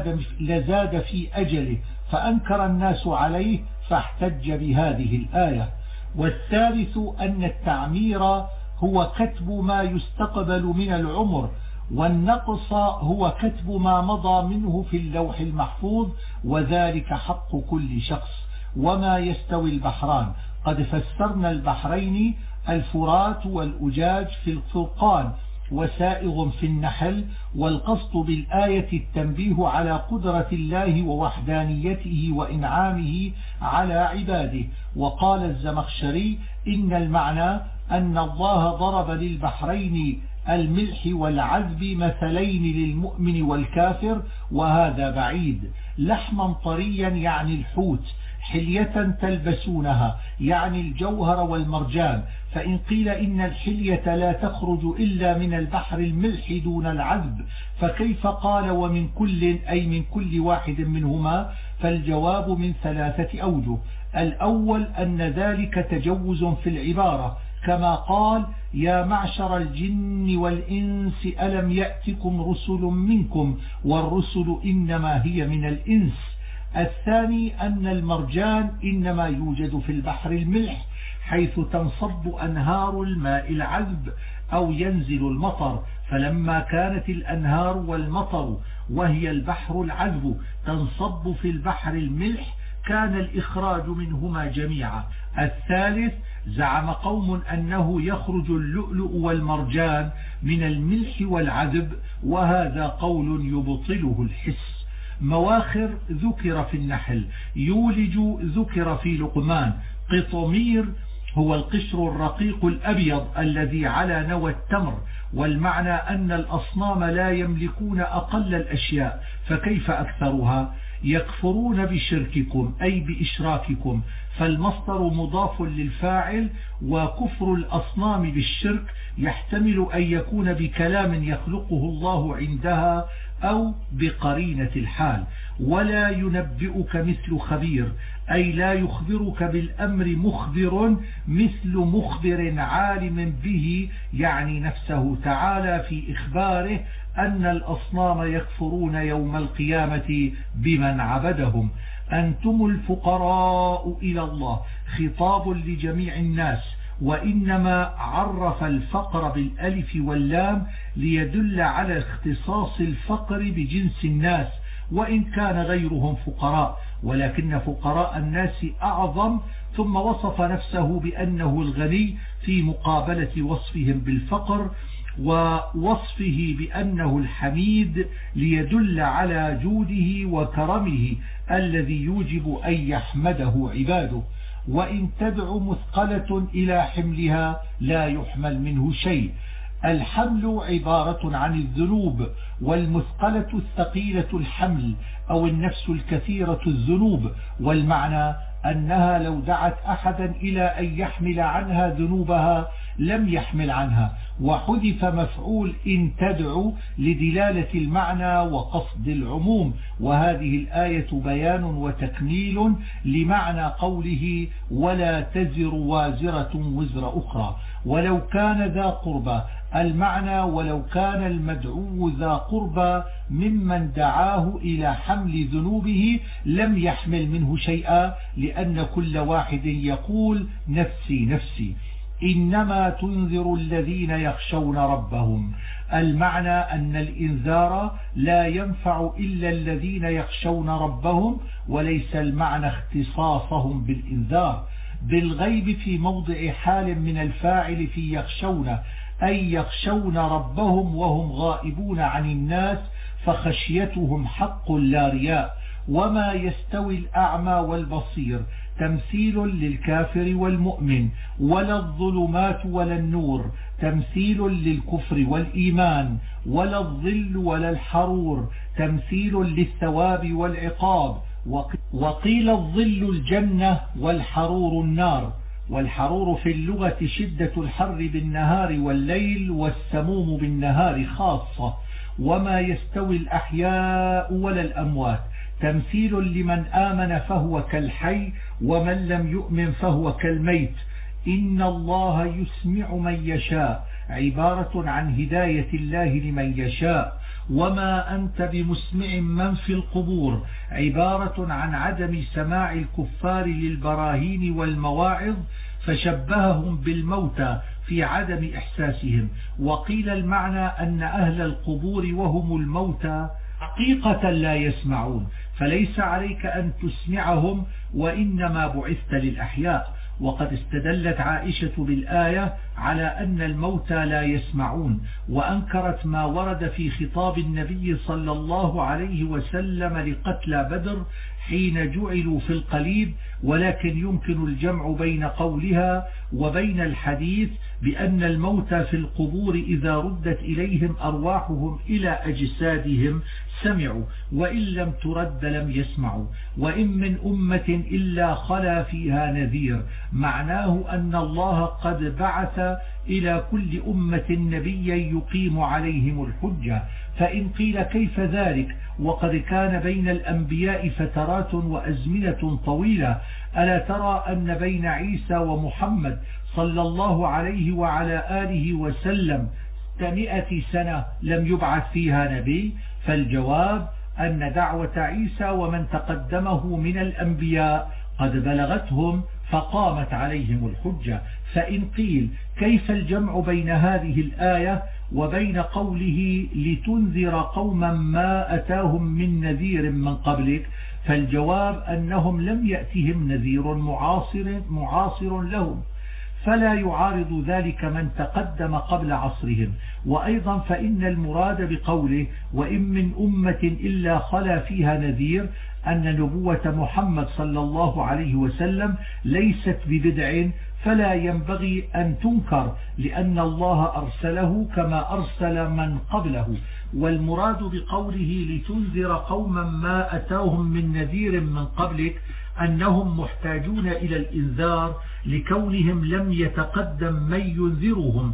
لزاد في أجله، فأنكر الناس عليه فاحتج بهذه الآية. والثالث أن التعمير هو كتب ما يستقبل من العمر، والنقص هو كتب ما مضى منه في اللوح المحفوظ، وذلك حق كل شخص. وما يستوي البحران، قد فسرنا البحرين الفرات والأجاج في الفرقان، وسائغ في النحل. والقصد بالآية التنبيه على قدرة الله ووحدانيته وإنعامه على عباده. وقال الزمخشري: إن المعنى أن الله ضرب للبحرين الملح والعذب مثلين للمؤمن والكافر، وهذا بعيد. لحما طريا يعني الحوت، حلية تلبسونها يعني الجوهر والمرجان. فإن قيل إن الحلية لا تخرج إلا من البحر الملح دون العذب، فكيف قال ومن كل، أي من كل واحد منهما؟ فالجواب من 3 أوجه. الأول أن ذلك تجوز في العبارة، كما قال: يا معشر الجن والإنس ألم يأتكم رسل منكم، والرسل إنما هي من الإنس. الثاني أن المرجان إنما يوجد في البحر الملح، حيث تنصب أنهار الماء العذب أو ينزل المطر، فلما كانت الأنهار والمطر وهي البحر العذب تنصب في البحر الملح، كان الإخراج منهما جميعا. الثالث: زعم قوم أنه يخرج اللؤلؤ والمرجان من الملح والعذب، وهذا قول يبطله الحس. مواخر ذكر في النحل، يولج ذكر في لقمان. قطمير هو القشر الرقيق الأبيض الذي على نوى التمر، والمعنى أن الأصنام لا يملكون أقل الأشياء، فكيف أكثرها؟ يكفرون بشرككم أي بإشراككم، فالمصدر مضاف للفاعل، وكفر الأصنام بالشرك يحتمل أن يكون بكلام يخلقه الله عندها أو بقرينة الحال. ولا ينبئك مثل خبير، أي لا يخبرك بالأمر مخبر مثل مخبر عالم به، يعني نفسه تعالى في إخباره أن الأصنام يكفرون يوم القيامة بمن عبدهم. أنتم الفقراء إلى الله، خطاب لجميع الناس، وإنما عرف الفقر بالألف واللام ليدل على اختصاص الفقر بجنس الناس، وإن كان غيرهم فقراء، ولكن فقراء الناس أعظم. ثم وصف نفسه بأنه الغني في مقابلة وصفهم بالفقر، ووصفه بأنه الحميد ليدل على جوده وكرمه الذي يوجب أن يحمده عباده. وإن تدع مثقلة إلى حملها لا يحمل منه شيء. الحمل عبارة عن الذنوب، والمثقلة الثقيلة الحمل أو النفس الكثيرة الذنوب، والمعنى أنها لو دعت أحدا إلى أن يحمل عنها ذنوبها لم يحمل عنها. وحذف مفعول إن تدعو لدلالة المعنى وقصد العموم. وهذه الآية بيان وتكميل لمعنى قوله: ولا تزر وازرة وزر أخرى. ولو كان ذا قربى، المعنى ولو كان المدعو ذا قربى ممن دعاه إلى حمل ذنوبه لم يحمل منه شيئا، لأن كل واحد يقول نفسي نفسي. إنما تنذر الذين يخشون ربهم. المعنى أن الإنذار لا ينفع إلا الذين يخشون ربهم، وليس المعنى اختصاصهم بالإنذار. بالغيب في موضع حال من الفاعل في يخشون، أي يخشون ربهم وهم غائبون عن الناس، فخشيتهم حق لا رياء. وما يستوي الأعمى والبصير، تمثيل للكافر والمؤمن. ولا الظلمات ولا النور، تمثيل للكفر والإيمان. ولا الظل ولا الحرور، تمثيل للثواب والعقاب. وقيل الظل الجنة والحرور النار. والحرور في اللغة شدة الحر بالنهار والليل، والسموم بالنهار خاصة. وما يستوي الأحياء ولا الأموات، تمثيل لمن آمن فهو كالحي، ومن لم يؤمن فهو كالميت. إن الله يسمع من يشاء عبارة عن هداية الله لمن يشاء، وما أنت بمسمع من في القبور عبارة عن عدم سماع الكفار للبراهين والمواعظ، فشبههم بالموتى في عدم إحساسهم. وقيل المعنى أن أهل القبور وهم الموتى حقيقة لا يسمعون، فليس عليك أن تسمعهم، وإنما بعثت للأحياء. وقد استدلت عائشة بالآية على أن الموتى لا يسمعون، وأنكرت ما ورد في خطاب النبي صلى الله عليه وسلم لقتلى بدر حين جعلوا في القليب، ولكن يمكن الجمع بين قولها وبين الحديث بأن الموتى في القبور إذا ردت إليهم أرواحهم إلى أجسادهم سمعوا، وإن لم ترد لم يسمعوا. وإن من أمة إلا خلا فيها نذير، معناه أن الله قد بعث إلى كل أمة نبيا يقيم عليهم الحجة. فإن قيل كيف ذلك وقد كان بين الأنبياء فترات وأزمنة طويلة؟ ألا ترى أن بين عيسى ومحمد صلى الله عليه وعلى آله وسلم 100 سنة لم يبعث فيها نبي؟ فالجواب أن دعوة عيسى ومن تقدمه من الأنبياء قد بلغتهم فقامت عليهم الحجة. فإن قيل كيف الجمع بين هذه الآية وبين قوله لتنذر قوما ما أتاهم من نذير من قبلك؟ فالجواب أنهم لم يأتهم نذير معاصر لهم، فلا يعارض ذلك من تقدم قبل عصرهم. وأيضا فإن المراد بقوله وإن من أمة إلا خلا فيها نذير أن نبوة محمد صلى الله عليه وسلم ليست ببدع، فلا ينبغي أن تنكر لأن الله أرسله كما أرسل من قبله. والمراد بقوله لتنذر قوما ما أتاهم من نذير من قبلك أنهم محتاجون إلى الإنذار لكونهم لم يتقدم من ينذرهم،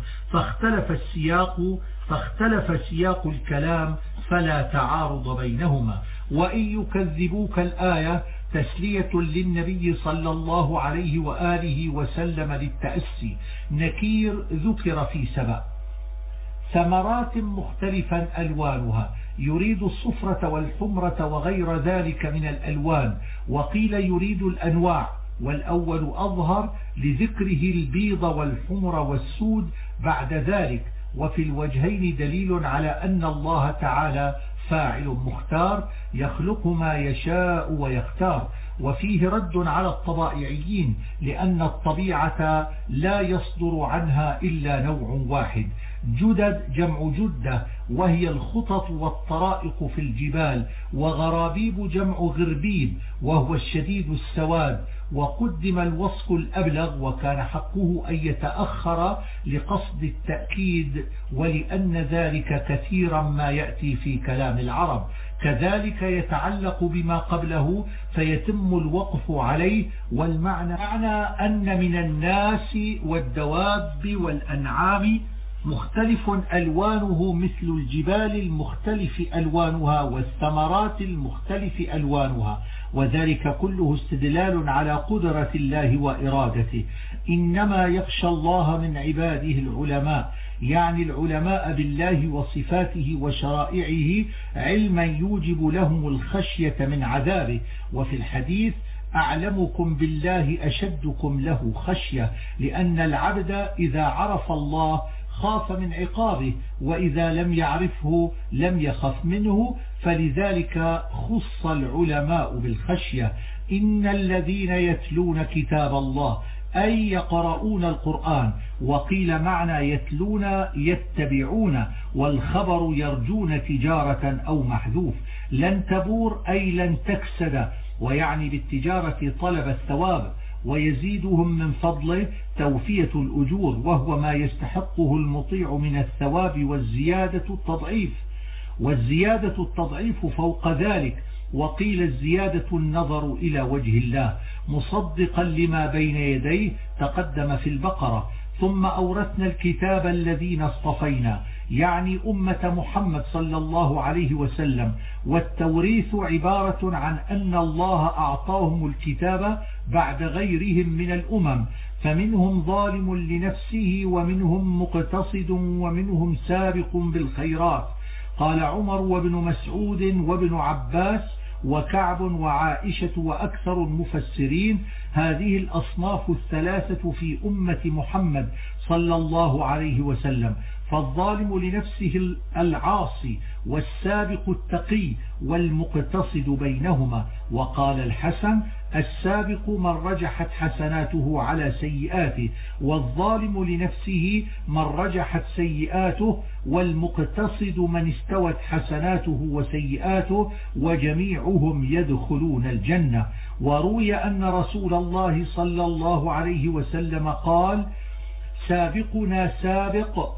فاختلف سياق الكلام فلا تعارض بينهما. وإن يكذبوك الآية تسلية للنبي صلى الله عليه وآله وسلم للتأسي. نكير ذكر في سبأ ثمرات مختلفا ألوانها، يريد الصفرة والحمرة وغير ذلك من الألوان، وقيل يريد الأنواع، والأول أظهر لذكره البيض والحمر والسود بعد ذلك. وفي الوجهين دليل على أن الله تعالى فاعل مختار يخلق ما يشاء ويختار. وفيه رد على الطبائعيين لأن الطبيعة لا يصدر عنها إلا نوع واحد. جدد جمع جدة وهي الخطط والطرائق في الجبال، وغرابيب جمع غربيب وهو الشديد السواد. وقدم الوصف الأبلغ وكان حقه أن يتأخر لقصد التأكيد، ولأن ذلك كثيرا ما يأتي في كلام العرب. كذلك يتعلق بما قبله فيتم الوقف عليه. والمعنى أن من الناس والدواب والأنعام مختلف ألوانه مثل الجبال المختلف ألوانها والثمرات المختلف ألوانها، وذلك كله استدلال على قدرة الله وإرادته. إنما يخشى الله من عباده العلماء، يعني العلماء بالله وصفاته وشرائعه علما يوجب لهم الخشية من عذابه. وفي الحديث أعلمكم بالله أشدكم له خشية، لأن العبد إذا عرف الله خاف من عقابه، وإذا لم يعرفه لم يخف منه، فلذلك خص العلماء بالخشية. إن الذين يتلون كتاب الله أي يقرؤون القرآن، وقيل معنى يتلون يتبعون، والخبر يرجون تجارة أو محذوف. لن تبور أي لن تكسد، ويعني بالتجارة طلب الثواب، ويزيدهم من فضله توفية الأجور، وهو ما يستحقه المطيع من الثواب، والزيادة التضعيف فوق ذلك. وقيل الزيادة النظر إلى وجه الله مصدقا لما بين يديه تقدم في البقرة. ثم أورثنا الكتاب الذين اصطفينا، يعني أمة محمد صلى الله عليه وسلم. والتوريث عبارة عن أن الله أعطاهم الكتاب بعد غيرهم من الأمم، فمنهم ظالم لنفسه ومنهم مقتصد ومنهم سابق بالخيرات. قال عمر وابن مسعود وابن عباس وكعب وعائشة وأكثر المفسرين: هذه الأصناف الثلاثة في أمة محمد صلى الله عليه وسلم، فالظالم لنفسه العاصي، والسابق التقي، والمقتصد بينهما. وقال الحسن: السابق من رجحت حسناته على سيئاته، والظالم لنفسه من رجحت سيئاته، والمقتصد من استوت حسناته وسيئاته، وجميعهم يدخلون الجنة. وروي أن رسول الله صلى الله عليه وسلم قال: سابقنا سابق،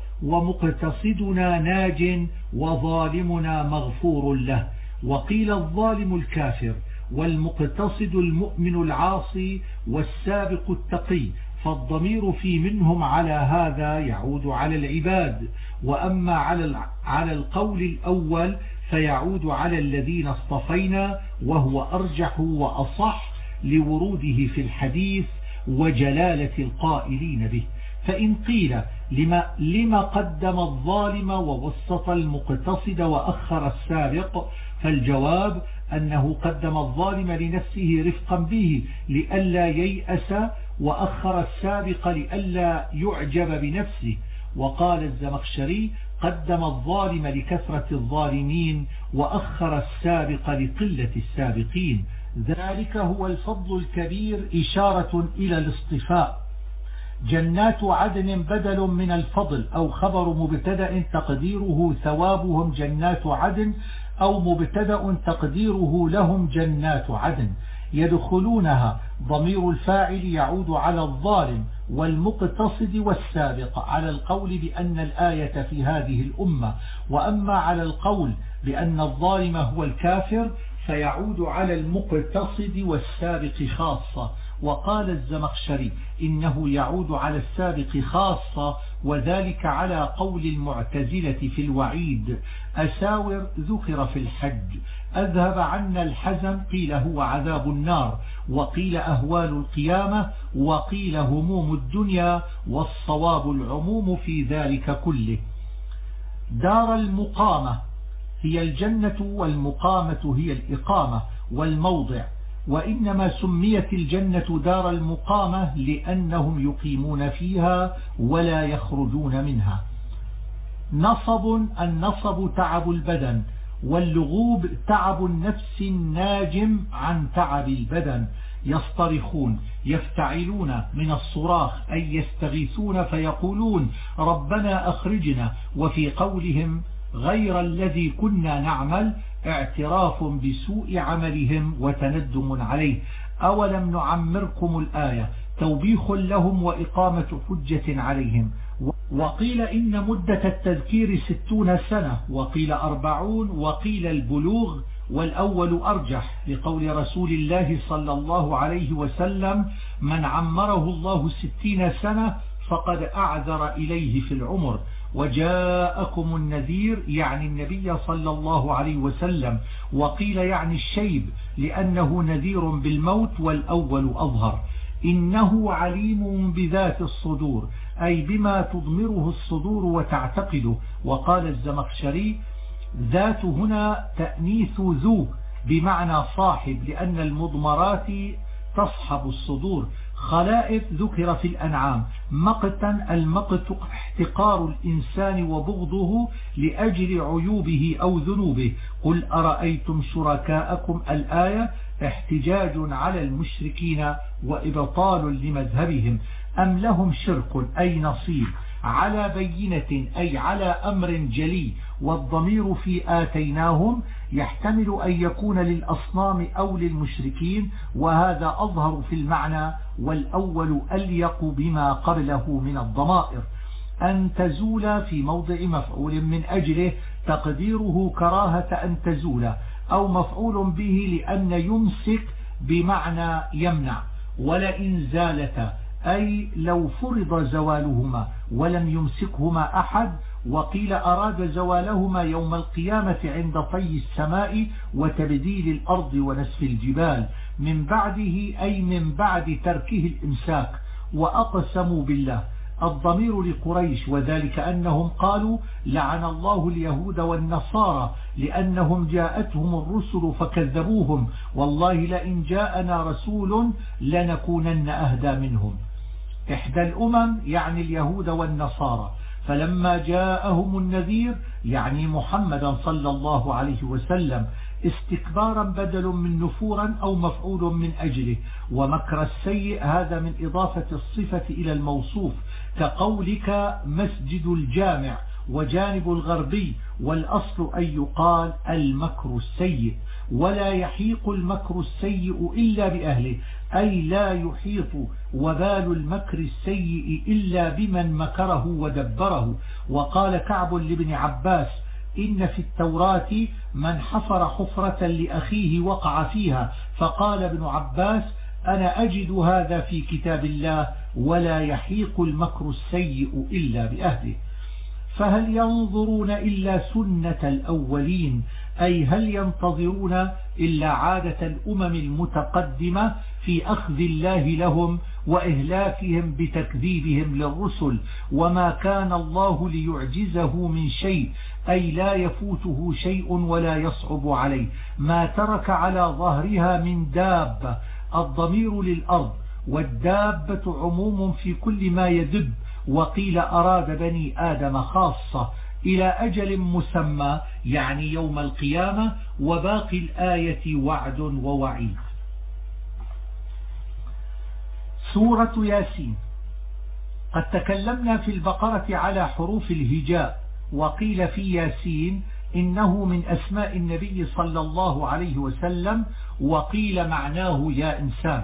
ومقتصدنا ناج، وظالمنا مغفور له. وقيل الظالم الكافر، والمقتصد المؤمن العاصي، والسابق التقي، فالضمير في منهم على هذا يعود على العباد. وأما على القول الأول فيعود على الذين اصطفينا، وهو أرجح وأصح لوروده في الحديث وجلالة القائلين به. فإن قيل لما قدم الظالم ووسط المقتصد وأخر السابق، فالجواب أنه قدم الظالم لنفسه رفقا به لئلا ييأس، وأخر السابق لئلا يعجب بنفسه. وقال الزمخشري: قدم الظالم لكثرة الظالمين، وأخر السابق لقلة السابقين. ذلك هو الفضل الكبير، إشارة إلى الاصطفاء. جنات عدن بدل من الفضل، أو خبر مبتدأ تقديره ثوابهم جنات عدن، أو مبتدأ تقديره لهم جنات عدن يدخلونها. ضمير الفاعل يعود على الظالم والمقتصد والسابق على القول بأن الآية في هذه الأمة. وأما على القول بأن الظالم هو الكافر فيعود على المقتصد والسابق خاصة. وقال الزمخشري: إنه يعود على السابق خاصة، وذلك على قول المعتزلة في الوعيد. أساور ذكر في الحج. أذهب عنا الحزن قيل هو عذاب النار، وقيل أهوال القيامة، وقيل هموم الدنيا، والصواب العموم في ذلك كله. دار المقامة هي الجنة، والمقامة هي الإقامة والموضع. وإنما سميت الجنة دار المقامة لأنهم يقيمون فيها ولا يخرجون منها. نصب، النصب تعب البدن، واللغوب تعب النفس الناجم عن تعب البدن. يصطرخون، يفتعلون من الصراخ أي يستغيثون فيقولون: ربنا أخرجنا. وفي قولهم غير الذي كنا نعمل اعتراف بسوء عملهم وتندم عليه. أولم نعمركم الآية توبيخ لهم وإقامة حجة عليهم. وقيل إن مدة التذكير 60 سنة، وقيل 40، وقيل البلوغ، والأول أرجح لقول رسول الله صلى الله عليه وسلم: من عمره الله 60 سنة فقد أعذر إليه في العمر. وجاءكم النذير يعني النبي صلى الله عليه وسلم. وقيل يعني الشيب لأنه نذير بالموت، والأول أظهر. إنه عليم بذات الصدور، أي بما تضمره الصدور وتعتقده. وقال الزمخشري: ذات هنا تأنيث ذو بمعنى صاحب، لأن المضمرات تصحب الصدور. خلائف ذكر في الأنعام. مقتا، المقت احتقار الإنسان وبغضه لأجل عيوبه أو ذنوبه. قل أرأيتم شركاءكم الآية احتجاج على المشركين وإبطال لمذهبهم. أم لهم شرك أي نصيب، على بينة أي على أمر جلي. والضمير في آتيناهم يحتمل أن يكون للأصنام أو للمشركين، وهذا أظهر في المعنى، والأول أليق بما قبله من الضمائر. أن تزول في موضع مفعول من أجله، تقديره كراهة أن تزول، أو مفعول به لأن يمسك بمعنى يمنع. ولئن زالتا أي لو فرض زوالهما ولم يمسكهما أحد. وقيل أراد زوالهما يوم القيامة عند طي السماء وتبديل الأرض ونسف الجبال. من بعده أي من بعد تركه الإمساك. وأقسموا بالله. الضمير لقريش، وذلك أنهم قالوا لعن الله اليهود والنصارى لأنهم جاءتهم الرسل فكذبوهم، والله لئن جاءنا رسول لنكونن أهدى منهم. إحدى الأمم يعني اليهود والنصارى، فلما جاءهم النذير يعني محمدا صلى الله عليه وسلم استكبارا بدل من نفورا أو مفعول من أجله. ومكر السيء هذا من إضافة الصفة إلى الموصوف، كقولك مسجد الجامع وجانب الغربي، والأصل أن يقال المكر السيء. ولا يحيق المكر السيء إلا بأهله، أي لا يحيط وبال المكر السيء إلا بمن مكره ودبره. وقال كعب لابن عباس إن في التوراة من حفر حفرة لأخيه وقع فيها، فقال ابن عباس أنا أجد هذا في كتاب الله، ولا يحيق المكر السيء إلا بأهله. فهل ينظرون إلا سنة الأولين، أي هل ينتظرون إلا عادة الأمم المتقدمة في أخذ الله لهم وإهلاكهم بتكذيبهم للرسل، وما كان الله ليعجزه من شيء، أي لا يفوته شيء ولا يصعب عليه، ما ترك على ظهرها من دابة. الضمير للأرض، والدابة عموم في كل ما يدب، وقيل أراد بني آدم خاصة إلى أجل مسمى يعني يوم القيامة، وباقي الآية وعد ووعيد. سورة ياسين. قد تكلمنا في البقرة على حروف الهجاء، وقيل في ياسين إنه من أسماء النبي صلى الله عليه وسلم، وقيل معناه يا إنسان.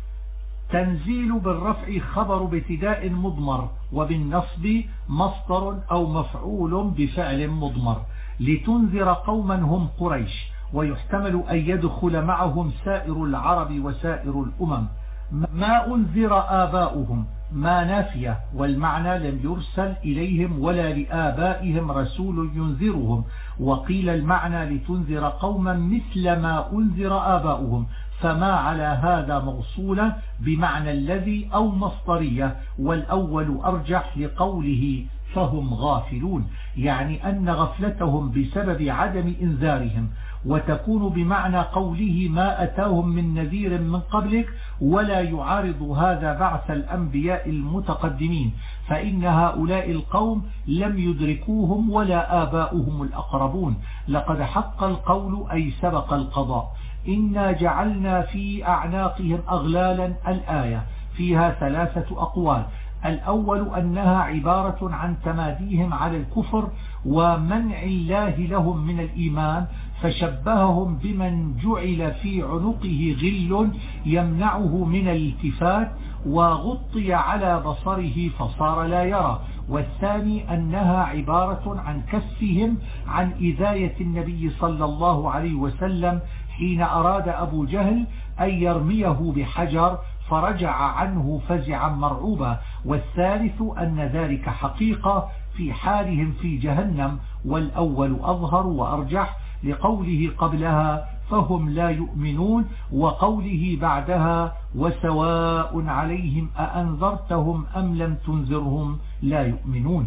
تنزيل بالرفع خبر بابتداء مضمر، وبالنصب مصدر أو مفعول بفعل مضمر. لتنذر قوما هم قريش، ويحتمل أن يدخل معهم سائر العرب وسائر الأمم. ما أنذر آباؤهم ما نافية، والمعنى لم يرسل إليهم ولا لآبائهم رسول ينذرهم. وقيل المعنى لتنذر قوما مثل ما أنذر آباؤهم، فما على هذا موصولة بمعنى الذي أو مصدرية، والأول أرجح لقوله فهم غافلون، يعني أن غفلتهم بسبب عدم إنذارهم، وتكون بمعنى قوله ما أتاهم من نذير من قبلك، ولا يعارض هذا بعث الأنبياء المتقدمين، فإن هؤلاء القوم لم يدركوهم ولا آباؤهم الأقربون. لقد حق القول أي سبق القضاء. إنا جعلنا في أعناقهم أغلالا. الآية فيها ثلاثة أقوال. الأول أنها عبارة عن تماديهم على الكفر ومنع الله لهم من الإيمان، فشبههم بمن جعل في عنقه غل يمنعه من الالتفات وغطي على بصره فصار لا يرى. والثاني أنها عبارة عن كفهم عن إذاية النبي صلى الله عليه وسلم حين أراد أبو جهل أن يرميه بحجر فرجع عنه فزعا مرعوبا. والثالث أن ذلك حقيقة في حالهم في جهنم، والأول أظهر وأرجح لقوله قبلها فهم لا يؤمنون، وقوله بعدها وسواء عليهم أأنذرتهم أم لم تنذرهم لا يؤمنون.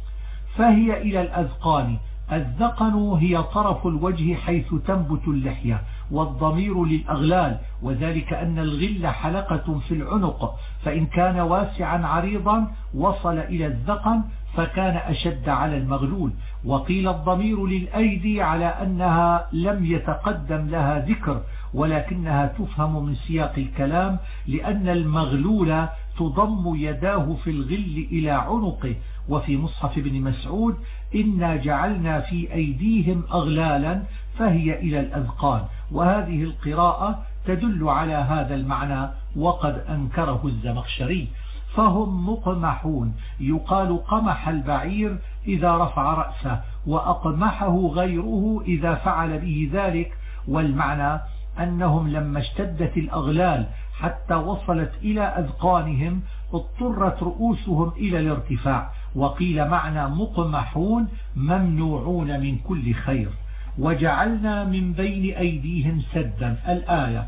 فهي إلى الأذقان. الذقن هي طرف الوجه حيث تنبت اللحية، والضمير للأغلال، وذلك أن الغل حلقة في العنق، فإن كان واسعا عريضا وصل إلى الذقن فكان أشد على المغلول. وقيل الضمير للأيدي على أنها لم يتقدم لها ذكر، ولكنها تفهم من سياق الكلام، لأن المغلول تضم يداه في الغل إلى عنقه. وفي مصحف ابن مسعود إنا جعلنا في أيديهم أغلالا، فهي إلى الأذقان. وهذه القراءة تدل على هذا المعنى، وقد أنكره الزمخشري. فهم مقمحون، يقال قمح البعير إذا رفع رأسه، وأقمحه غيره إذا فعل به ذلك. والمعنى أنهم لما اشتدت الأغلال حتى وصلت إلى أذقانهم اضطرت رؤوسهم إلى الارتفاع. وقيل معنى مقمحون ممنوعون من كل خير. وجعلنا من بين أيديهم سدا. الآية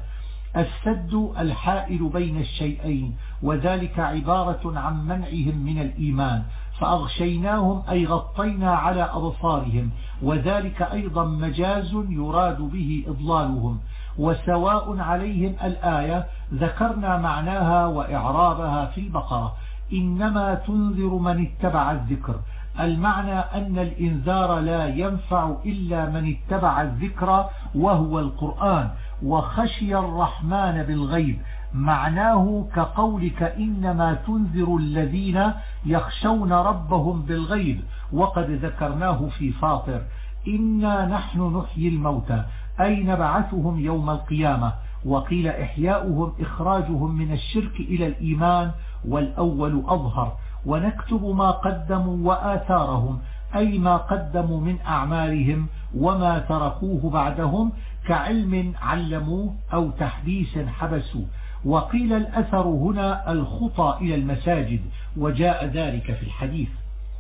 السد الحائل بين الشيئين، وذلك عبارة عن منعهم من الإيمان، فأغشيناهم أي غطينا على أبصارهم، وذلك أيضا مجاز يراد به إضلالهم. وسواء عليهم الآية ذكرنا معناها وإعرابها في البقرة. إنما تنذر من اتبع الذكر، المعنى أن الإنذار لا ينفع إلا من اتبع الذكر وهو القرآن وخشي الرحمن بالغيب، معناه كقولك إنما تنذر الذين يخشون ربهم بالغيب، وقد ذكرناه في فاطر إنا نحن نحيي الموتى أي نبعثهم يوم القيامة. وقيل إحياؤهم إخراجهم من الشرك إلى الإيمان، والأول أظهر. ونكتب ما قدموا وآثارهم أي ما قدموا من أعمالهم وما تركوه بعدهم، كعلم علموه أو تحديث حبسوا. وقيل الأثر هنا الخطى إلى المساجد، وجاء ذلك في الحديث.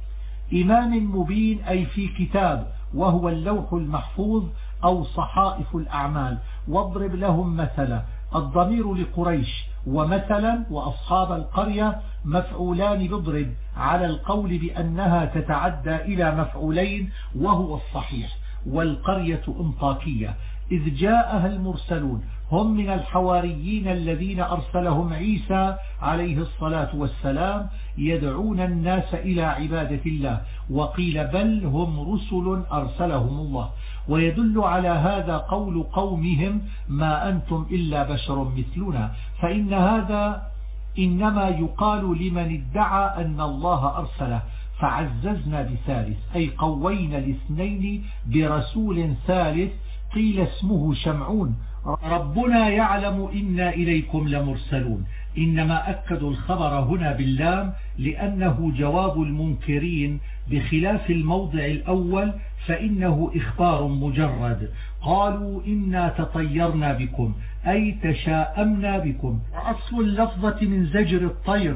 إمام مبين أي في كتاب، وهو اللوح المحفوظ أو صحائف الأعمال. واضرب لهم مثلا، الضمير لقريش، ومثلا وأصحاب القرية مفعولان بضرب على القول بأنها تتعدى إلى مفعولين وهو الصحيح. والقرية أنطاكية إذ جاءها المرسلون، هم من الحواريين الذين أرسلهم عيسى عليه الصلاة والسلام يدعون الناس إلى عبادة الله. وقيل بل هم رسل أرسلهم الله. ويدل على هذا قول قومهم ما أنتم إلا بشر مثلنا، فإن هذا إنما يقال لمن ادعى أن الله أرسله، فعززنا بثالث أي قوينا الاثنين برسول ثالث قيل اسمه شمعون. ربنا يعلم إنا إليكم لمرسلون، إنما أكدوا الخبر هنا باللام لأنه جواب المنكرين، بخلاف الموضع الأول فإنه إخبار مجرد. قالوا إنا تطيرنا بكم أي تشاءمنا بكم. وأصل اللفظة من زجر الطير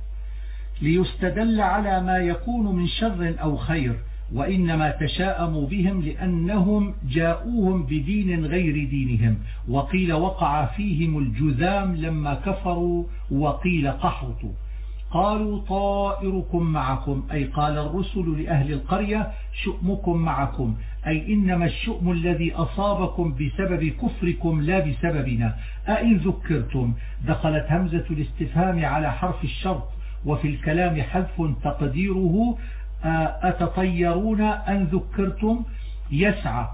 ليستدل على ما يكون من شر أو خير، وإنما تشاءموا بهم لأنهم جاءوهم بدين غير دينهم. وقيل وقع فيهم الجذام لما كفروا، وقيل قحطوا. قالوا طائركم معكم أي قال الرسل لأهل القرية شؤمكم معكم، أي إنما الشؤم الذي أصابكم بسبب كفركم لا بسببنا. أئن ذكرتم دخلت همزة الاستفهام على حرف الشرط، وفي الكلام حذف تقديره أتطيرون أن ذكرتم يسعى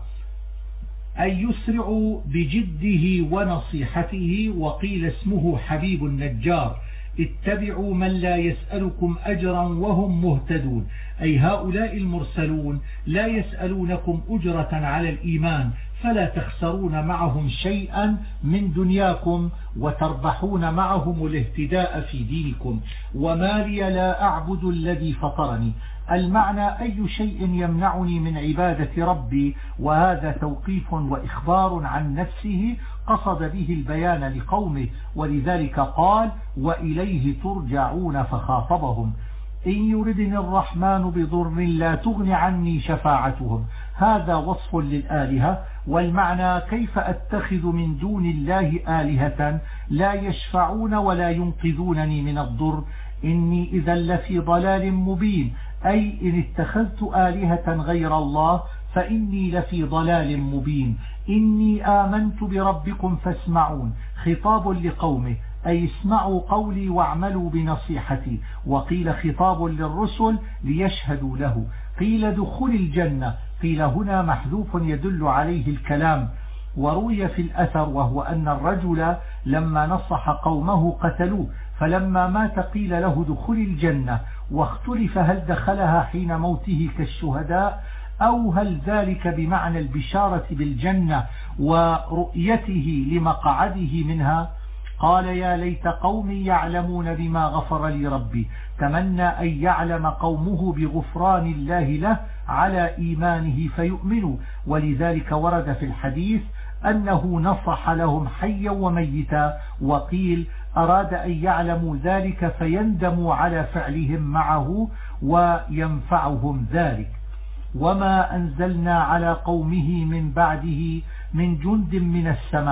أي يسرع بجده ونصيحته. وقيل اسمه حبيب النجار اتبعوا من لا يسألكم أجرا وهم مهتدون، أي هؤلاء المرسلون لا يسألونكم أجرة على الإيمان، فلا تخسرون معهم شيئا من دنياكم وتربحون معهم الاهتداء في دينكم. وما لي لا أعبد الذي فطرني، المعنى أي شيء يمنعني من عبادة ربي، وهذا توقيف وإخبار عن نفسه قصد به البيان لقومه، ولذلك قال وإليه ترجعون فخاطبهم. إن يردني الرحمن بضر لا تغن عني شفاعتهم، هذا وصف للآلهة، والمعنى كيف أتخذ من دون الله آلهة لا يشفعون ولا ينقذونني من الضر، إني إذا لفي ضلال مبين، أي إن اتخذت آلهة غير الله فإني لفي ضلال مبين. إني آمنت بربكم فاسمعون، خطاب لقومه أي اسمعوا قولي واعملوا بنصيحتي. وقيل خطاب للرسل ليشهدوا له. قيل دخول الجنة، قيل هنا محذوف يدل عليه الكلام. وروي في الأثر وهو أن الرجل لما نصح قومه قتلوه، فلما مات قيل له دخول الجنة، واختلف هل دخلها حين موته كالشهداء أو هل ذلك بمعنى البشارة بالجنة ورؤيته لمقعده منها. قال يا ليت قومي يعلمون بما غفر لي ربي، تمنى أن يعلم قومه بغفران الله له على إيمانه فيؤمنوا. ولذلك ورد في الحديث أنه نصح لهم حيا وميتا، وقيل أراد أن يعلموا ذلك فيندموا على فعلهم معه وينفعهم ذلك. وما أنزلنا على قومه من بعده من جند من السماء،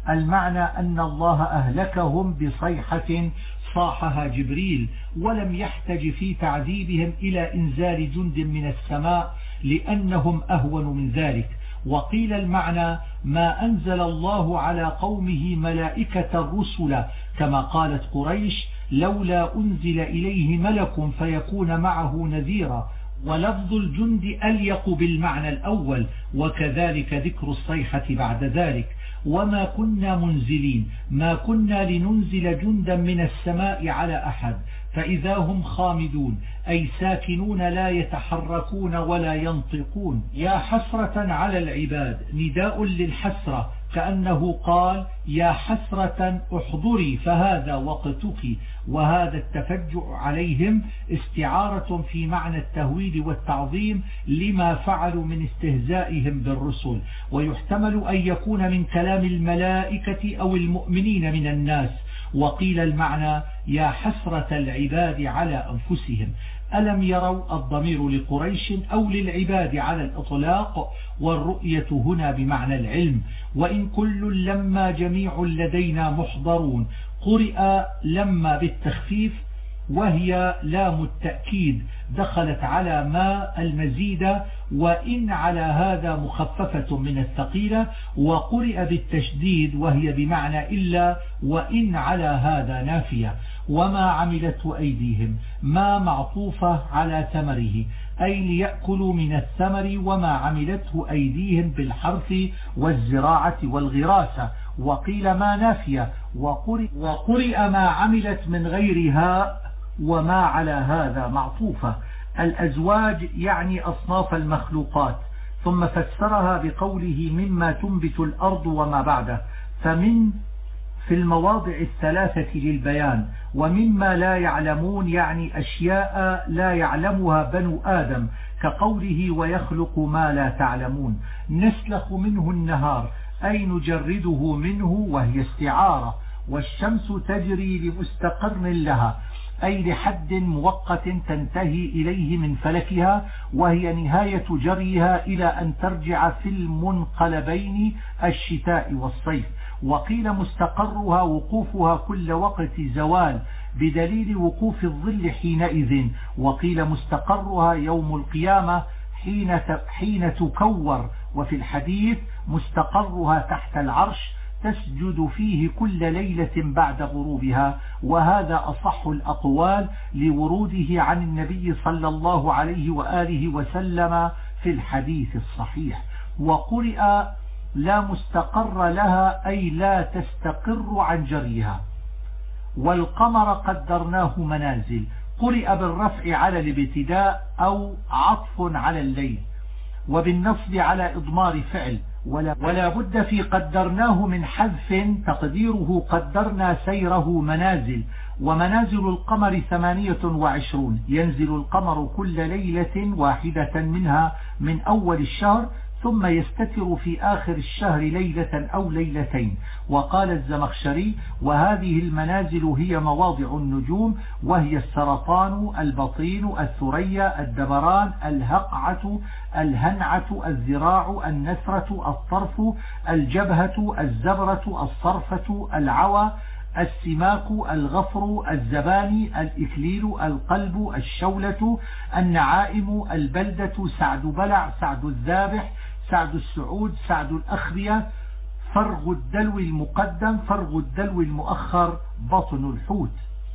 المعنى أن الله أهلكهم بصيحة صاحها جبريل، ولم يحتج في تعذيبهم إلى إنزال جند من السماء لأنهم أهون من ذلك. وقيل المعنى ما أنزل الله على قومه ملائكة الرسل، كما قالت قريش لولا أنزل إليه ملك فيكون معه نذيرا، ولفظ الجند أليق بالمعنى الأول، وكذلك ذكر الصيحة بعد ذلك. وما كنا منزلين، ما كنا لننزل جندا من السماء على أحد فإذا هم خامدون، أي ساكنون لا يتحركون ولا ينطقون. يا حسرة على العباد نداء للحسرة، كأنه قال يا حسرة احضري فهذا وقتك. وهذا التفجع عليهم استعارة في معنى التهويل والتعظيم لما فعلوا من استهزائهم بالرسل، ويحتمل أن يكون من كلام الملائكة أو المؤمنين من الناس. وقيل المعنى يا حسرة العباد على أنفسهم. ألم يروا الضمير لقريش أو للعباد على الإطلاق، والرؤية هنا بمعنى العلم. وإن كل لما جميع لدينا محضرون، قرئ لما بالتخفيف وهي لام التأكيد دخلت على ما المزيد، وإن على هذا مخففة من الثقيلة، وقرئ بالتشديد وهي بمعنى إلا، وإن على هذا نافية. وما عملته أيديهم ما معطوفة على ثمره، أي ليأكلوا من الثمر وما عملته أيديهم بالحرث والزراعة والغراسة. وقيل ما نافية، وقرئ ما عملت من غيرها وما على هذا معطوفة. الأزواج يعني أصناف المخلوقات، ثم فسرها بقوله مما تنبت الأرض وما بعده، فمن في المواضع الثلاثة للبيان. ومما لا يعلمون يعني أشياء لا يعلمها بنو آدم، كقوله ويخلق ما لا تعلمون. نسلخ منه النهار أي نجرده منه، وهي استعارة. والشمس تجري لمستقر لها، أي لحد مؤقت تنتهي إليه من فلكها، وهي نهاية جريها إلى أن ترجع في المنقلبين الشتاء والصيف. وقيل مستقرها وقوفها كل وقت زوال بدليل وقوف الظل حينئذ. وقيل مستقرها يوم القيامة حين تكور. وفي الحديث مستقرها تحت العرش تسجد فيه كل ليلة بعد غروبها. وهذا أصح الأقوال لوروده عن النبي صلى الله عليه وآله وسلم في الحديث الصحيح. وقرئ لا مستقر لها أي لا تستقر عن جريها. والقمر قدرناه منازل، قرئ بالرفع على الابتداء أو عطف على الليل، وبالنصب على إضمار فعل. ولا بد في قدرناه من حذف تقديره قدرنا سيره منازل. ومنازل القمر 28، ينزل القمر كل ليلة واحدة منها من أول الشهر، ثم يستتر في آخر الشهر ليلة أو ليلتين. وقال الزمخشري وهذه المنازل هي مواضع النجوم، وهي السرطان، البطين، الثريا، الدبران، الهقعة، الهنعة، الذراع، النسرة، الطرف، الجبهة، الزبرة، الصرفة، العوى، السماك، الغفر، الزباني، الإكليل، القلب، الشولة، النعائم، البلدة، سعد بلع، سعد الذابح، سعد السعود، سعد الأخرية، فرغ الدلو المقدم، فرغ الدلو المؤخر، بطن الحوت.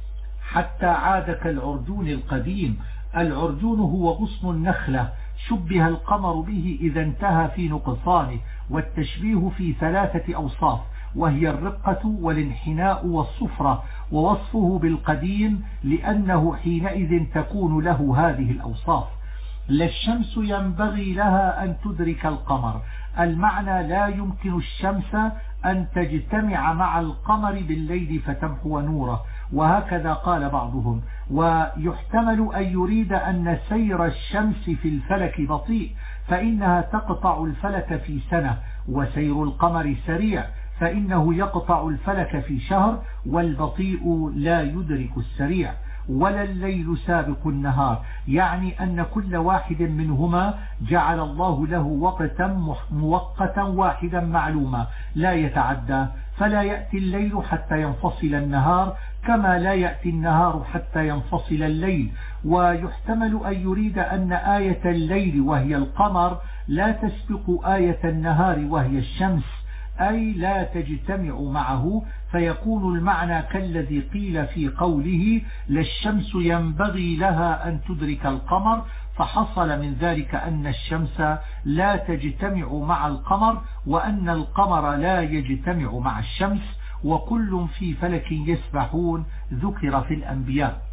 حتى عاد كالعرجون القديم. العرجون هو غصن النخلة، شبه القمر به إذا انتهى في نقصانه، والتشبيه في 3 أوصاف، وهي الرقة والانحناء والصفرة. ووصفه بالقديم لأنه حينئذ تكون له هذه الأوصاف. لا الشمس ينبغي لها أن تدرك القمر، المعنى لا يمكن الشمس أن تجتمع مع القمر بالليل فتمحو نوره، وهكذا قال بعضهم. ويحتمل أن يريد أن سير الشمس في الفلك بطيء، فإنها تقطع الفلك في سنة، وسير القمر سريع فإنه يقطع الفلك في شهر، والبطيء لا يدرك السريع. ولا الليل سابق النهار، يعني أن كل واحد منهما جعل الله له وقتا مؤقتا واحدا معلوما لا يتعدى، فلا يأتي الليل حتى ينفصل النهار كما لا يأتي النهار حتى ينفصل الليل. ويحتمل أن يريد أن آية الليل وهي القمر لا تسبق آية النهار وهي الشمس، أي لا تجتمع معه، فيكون المعنى كالذي قيل في قوله لا الشمس ينبغي لها أن تدرك القمر، فحصل من ذلك أن الشمس لا تجتمع مع القمر وأن القمر لا يجتمع مع الشمس، وكل في فلك يسبحون ذكر في الأنبياء.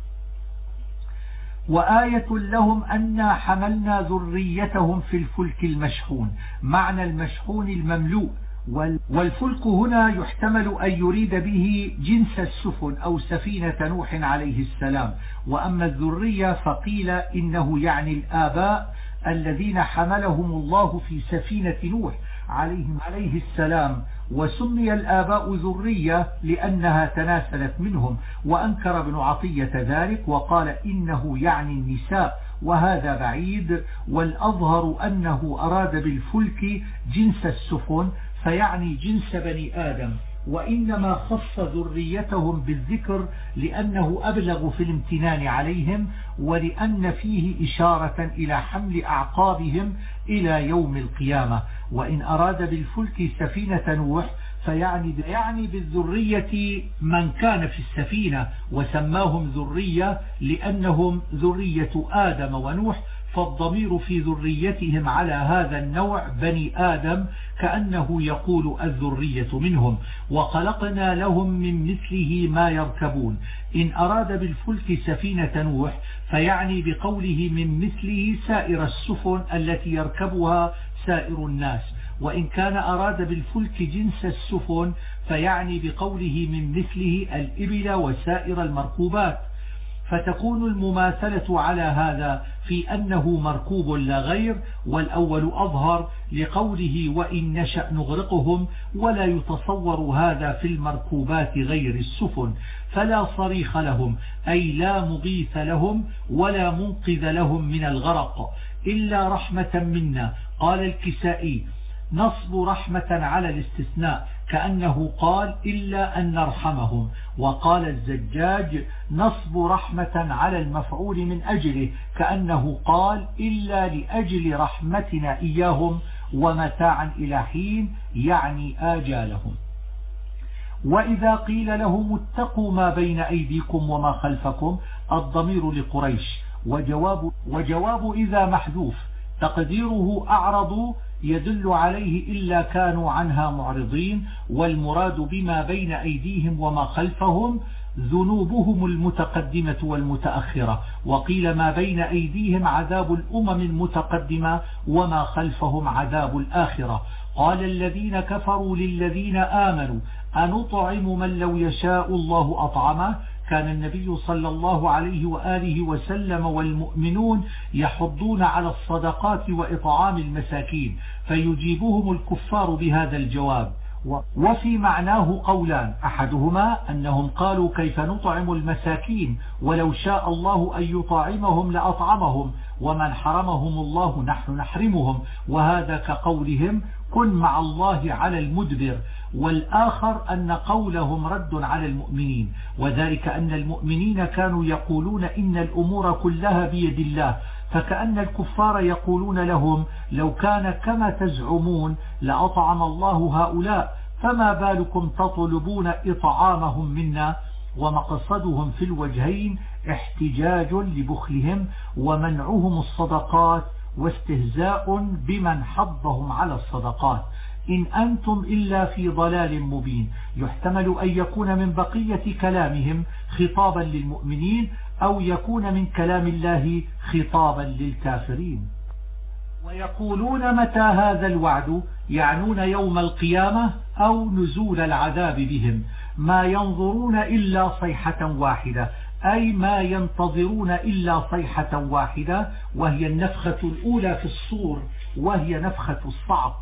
وآية لهم أنا حملنا ذريتهم في الفلك المشحون، معنى المشحون المملوء، والفلك هنا يحتمل أن يريد به جنس السفن أو سفينة نوح عليه السلام. وأما الذرية فقيل إنه يعني الآباء الذين حملهم الله في سفينة نوح عليه السلام، وسمي الآباء ذرية لأنها تناسلت منهم. وأنكر ابن عطية ذلك وقال إنه يعني النساء، وهذا بعيد، والأظهر أنه أراد بالفلك جنس السفن فيعني جنس بني آدم، وإنما خص ذريتهم بالذكر لأنه أبلغ في الامتنان عليهم، ولأن فيه إشارة إلى حمل أعقابهم إلى يوم القيامة. وإن أراد بالفلك سفينة نوح فيعني بالذرية من كان في السفينة، وسماهم ذرية لأنهم ذرية آدم ونوح، فالضمير في ذريتهم على هذا النوع بني آدم، كأنه يقول الذرية منهم. وخلقنا لهم من مثله ما يركبون. إن أراد بالفلك سفينة نوح فيعني بقوله من مثله سائر السفن التي يركبها سائر الناس. وإن كان أراد بالفلك جنس السفن فيعني بقوله من مثله الإبل وسائر المركوبات، فتكون المماثلة على هذا في أنه مركوب لا غير، والأول أظهر لقوله وإن نشأ نغرقهم، ولا يتصور هذا في المركوبات غير السفن، فلا صريخ لهم أي لا مغيث لهم ولا منقذ لهم من الغرق إلا رحمة منا. قال الكسائي نصب رحمة على الاستثناء كأنه قال إلا أن نرحمهم. وقال الزجاج نصب رحمة على المفعول من أجله كأنه قال إلا لأجل رحمتنا إياهم ومتاعا إلى حين، يعني آجالهم. وإذا قيل لهم اتقوا ما بين أيديكم وما خلفكم، الضمير لقريش، وجواب إذا محذوف تقديره أعرضوا يدل عليه إلا كانوا عنها معرضين، والمراد بما بين أيديهم وما خلفهم ذنوبهم المتقدمة والمتأخرة. وقيل ما بين أيديهم عذاب الأمم المتقدمة وما خلفهم عذاب الآخرة. قال الذين كفروا للذين آمنوا أنطعم من لو يشاء الله أطعمه. كان النبي صلى الله عليه وآله وسلم والمؤمنون يحضون على الصدقات وإطعام المساكين، فيجيبهم الكفار بهذا الجواب. وفي معناه قولان، أحدهما أنهم قالوا كيف نطعم المساكين ولو شاء الله أن يطعمهم لأطعمهم، ومن حرمهم الله نحن نحرمهم، وهذا كقولهم كن مع الله على المدبر. والآخر أن قولهم رد على المؤمنين، وذلك أن المؤمنين كانوا يقولون إن الأمور كلها بيد الله، فكأن الكفار يقولون لهم لو كان كما تزعمون لأطعم الله هؤلاء، فما بالكم تطلبون إطعامهم منا. ومقصدهم في الوجهين احتجاج لبخلهم ومنعهم الصدقات واستهزاء بمن حضهم على الصدقات. إن أنتم إلا في ضلال مبين، يحتمل أن يكون من بقية كلامهم خطابا للمؤمنين، أو يكون من كلام الله خطابا للكافرين. ويقولون متى هذا الوعد، يعنون يوم القيامة أو نزول العذاب بهم. ما ينظرون إلا صيحة واحدة، أي ما ينتظرون إلا صيحة واحدة، وهي النفخة الأولى في الصور، وهي نفخة الصعق.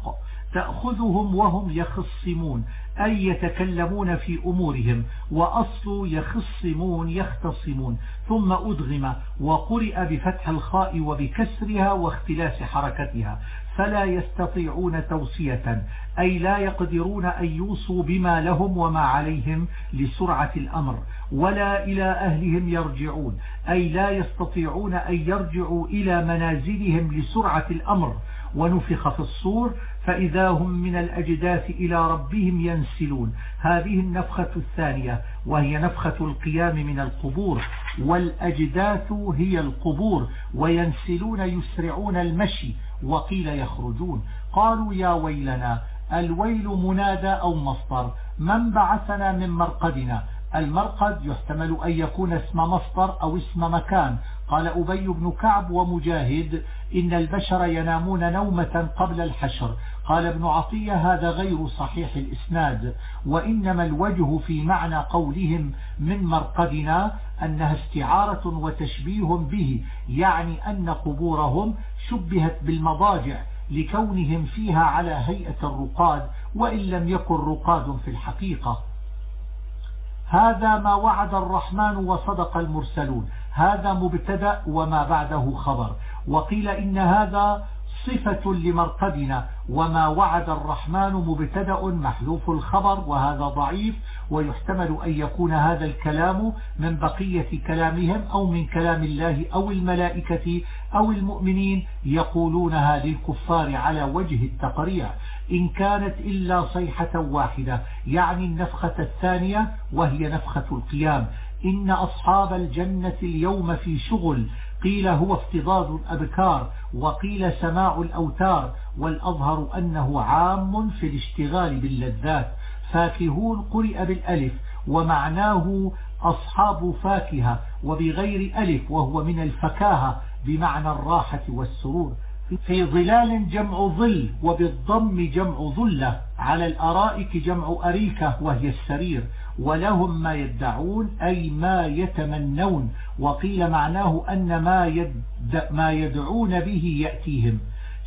تأخذهم وهم يخصمون أي يتكلمون في أمورهم، وأصل يخصمون يختصمون، ثم أدغم وقرئ بفتح الخاء وبكسرها واختلاس حركتها، فلا يستطيعون توصية أي لا يقدرون أن يوصوا بما لهم وما عليهم لسرعة الأمر، ولا إلى أهلهم يرجعون أي لا يستطيعون أن يرجعوا إلى منازلهم لسرعة الأمر. ونفخ في الصور فإذا هم من الأجداث إلى ربهم ينسلون. هذه النفخة الثانية وهي نفخة القيام من القبور، والأجداث هي القبور، وينسلون يسرعون المشي، وقيل يخرجون. قالوا يا ويلنا، الويل منادى أو مصدر، من بعثنا من مرقدنا. المرقد يحتمل أن يكون اسم مصدر أو اسم مكان. قال أبي بن كعب ومجاهد إن البشر ينامون نومة قبل الحشر. قال ابن عطية هذا غير صحيح الإسناد، وإنما الوجه في معنى قولهم من مرقدنا أنها استعارة وتشبيه به، يعني أن قبورهم شبهت بالمضاجع لكونهم فيها على هيئة الرقاد، وإن لم يكن رقاد في الحقيقة. هذا ما وعد الرحمن وصدق المرسلون، هذا مبتدأ وما بعده خبر. وقيل إن هذا صفة لمرقدنا، وما وعد الرحمن مبتدأ محذوف الخبر، وهذا ضعيف، ويحتمل أن يكون هذا الكلام من بقية كلامهم أو من كلام الله أو الملائكة أو المؤمنين يقولونها للكفار على وجه التقريع. إن كانت إلا صيحة واحدة، يعني النفخة الثانية وهي نفخة القيام. إن أصحاب الجنة اليوم في شغل، قيل هو افتضاد الأبكار، وقيل سماع الأوتار، والأظهر أنه عام في الاشتغال باللذات. فاكهون قرئ بالألف، ومعناه أصحاب فاكهة، وبغير ألف وهو من الفكاهة بمعنى الراحة والسرور. في ظلال جمع ظل، وبالضم جمع ظلة. على الأرائك جمع أريكة وهي السرير. ولهم ما يدعون أي ما يتمنون، وقيل معناه أن ما يدعون به يأتيهم.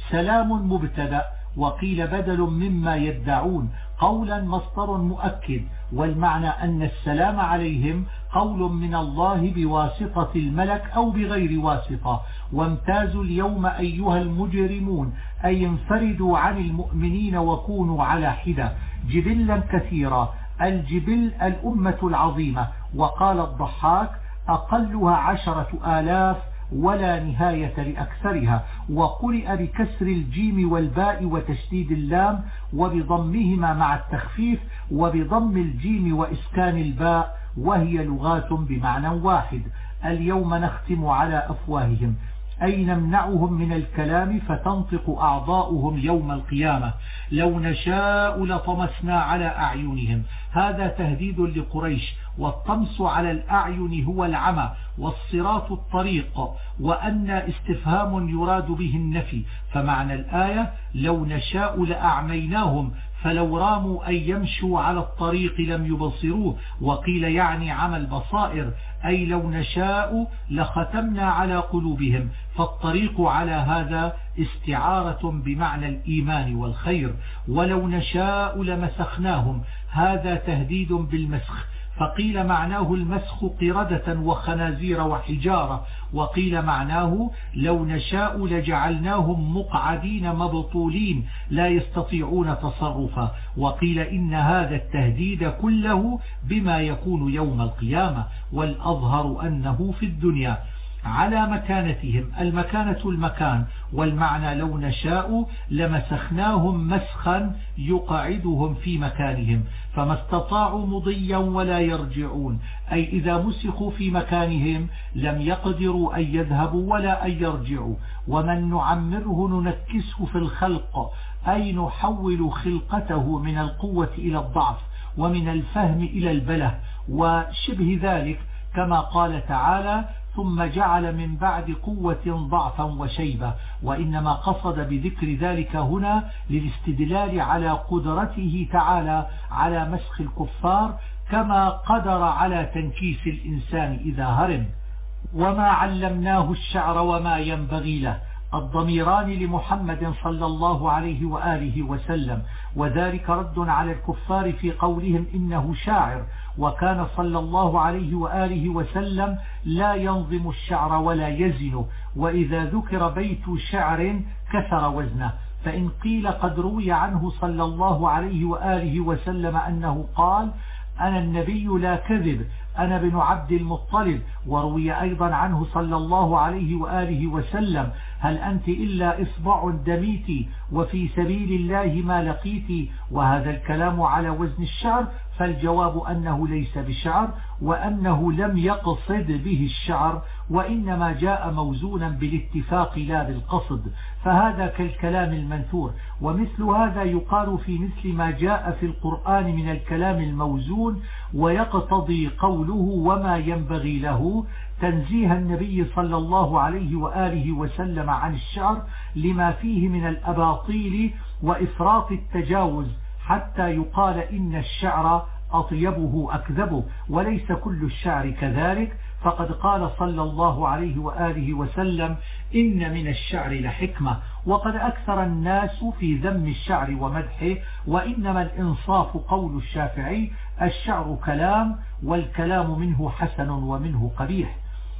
سلام مبتدأ، وقيل بدل مما يدعون، قولا مصدر مؤكد، والمعنى أن السلام عليهم قول من الله بواسطة الملك أو بغير واسطة. وامتازوا اليوم أيها المجرمون أي انفردوا عن المؤمنين وكونوا على حدة. جبلا كثيرا، الجبل الأمة العظيمة. وقال الضحاك أقلها 10,000 ولا نهاية لأكثرها. وقرئ بكسر الجيم والباء وتشديد اللام وبضمهما مع التخفيف، وبضم الجيم وإسكان الباء، وهي لغات بمعنى واحد. اليوم نختم على أفواههم أي نمنعهم من الكلام فتنطق أعضاؤهم يوم القيامة. لو نشاء لطمسنا على أعينهم. هذا تهديد لقريش، والطمس على الأعين هو العمى، والصراط الطريق، وأن استفهام يراد به النفي. فمعنى الآية لو نشاء لأعميناهم، فلو راموا أن يمشوا على الطريق لم يبصروه. وقيل يعني عمى البصائر، أي لو نشاء لختمنا على قلوبهم. فالطريق على هذا استعارة بمعنى الإيمان والخير. ولو نشاء لمسخناهم، هذا تهديد بالمسخ. فقيل معناه المسخ قردة وخنازير وحجارة. وقيل معناه لو نشاء لجعلناهم مقعدين مبطولين لا يستطيعون تصرفا. وقيل إن هذا التهديد كله بما يكون يوم القيامة، والأظهر أنه في الدنيا. على مكانتهم، المكانة المكان، والمعنى لو نشاء لمسخناهم مسخا يقعدهم في مكانهم، فما استطاعوا مضيا ولا يرجعون، أي إذا مسخوا في مكانهم لم يقدروا أن يذهبوا ولا أن يرجعوا. ومن نعمره ننكسه في الخلق، أي نحول خلقته من القوة إلى الضعف، ومن الفهم إلى البله وشبه ذلك، كما قال تعالى ثم جعل من بعد قوة ضعفا وشيبة. وإنما قصد بذكر ذلك هنا للاستدلال على قدرته تعالى على مسخ الكفار، كما قدر على تنكيس الإنسان إذا هرم. وما علمناه الشعر وما ينبغي له، الضميران لمحمد صلى الله عليه وآله وسلم، وذلك رد على الكفار في قولهم إنه شاعر، وكان صلى الله عليه وآله وسلم لا ينظم الشعر ولا يزنه، وإذا ذكر بيت شعر كثر وزنه. فإن قيل قد روي عنه صلى الله عليه وآله وسلم أنه قال: أنا النبي لا كذب، أنا بن عبد المطلب. وروي أيضا عنه صلى الله عليه وآله وسلم: هل أنت إلا إصبع دميت وفي سبيل الله ما لقيت. وهذا الكلام على وزن الشعر، فالجواب أنه ليس بشعر، وأنه لم يقصد به الشعر، وإنما جاء موزونا بالاتفاق لا بالقصد، فهذا كالكلام المنثور. ومثل هذا يقال في مثل ما جاء في القرآن من الكلام الموزون، ويقتضي قوله وما ينبغي له تنزيه النبي صلى الله عليه وآله وسلم عن الشعر لما فيه من الأباطيل وإفراط التجاوز، حتى يقال إن الشعر أطيبه أكذبه، وليس كل الشعر كذلك. فقد قال صلى الله عليه وآله وسلم: إن من الشعر لحكمة. وقد أكثر الناس في ذم الشعر ومدحه، وإنما الإنصاف قول الشافعي: الشعر كلام، والكلام منه حسن ومنه قبيح.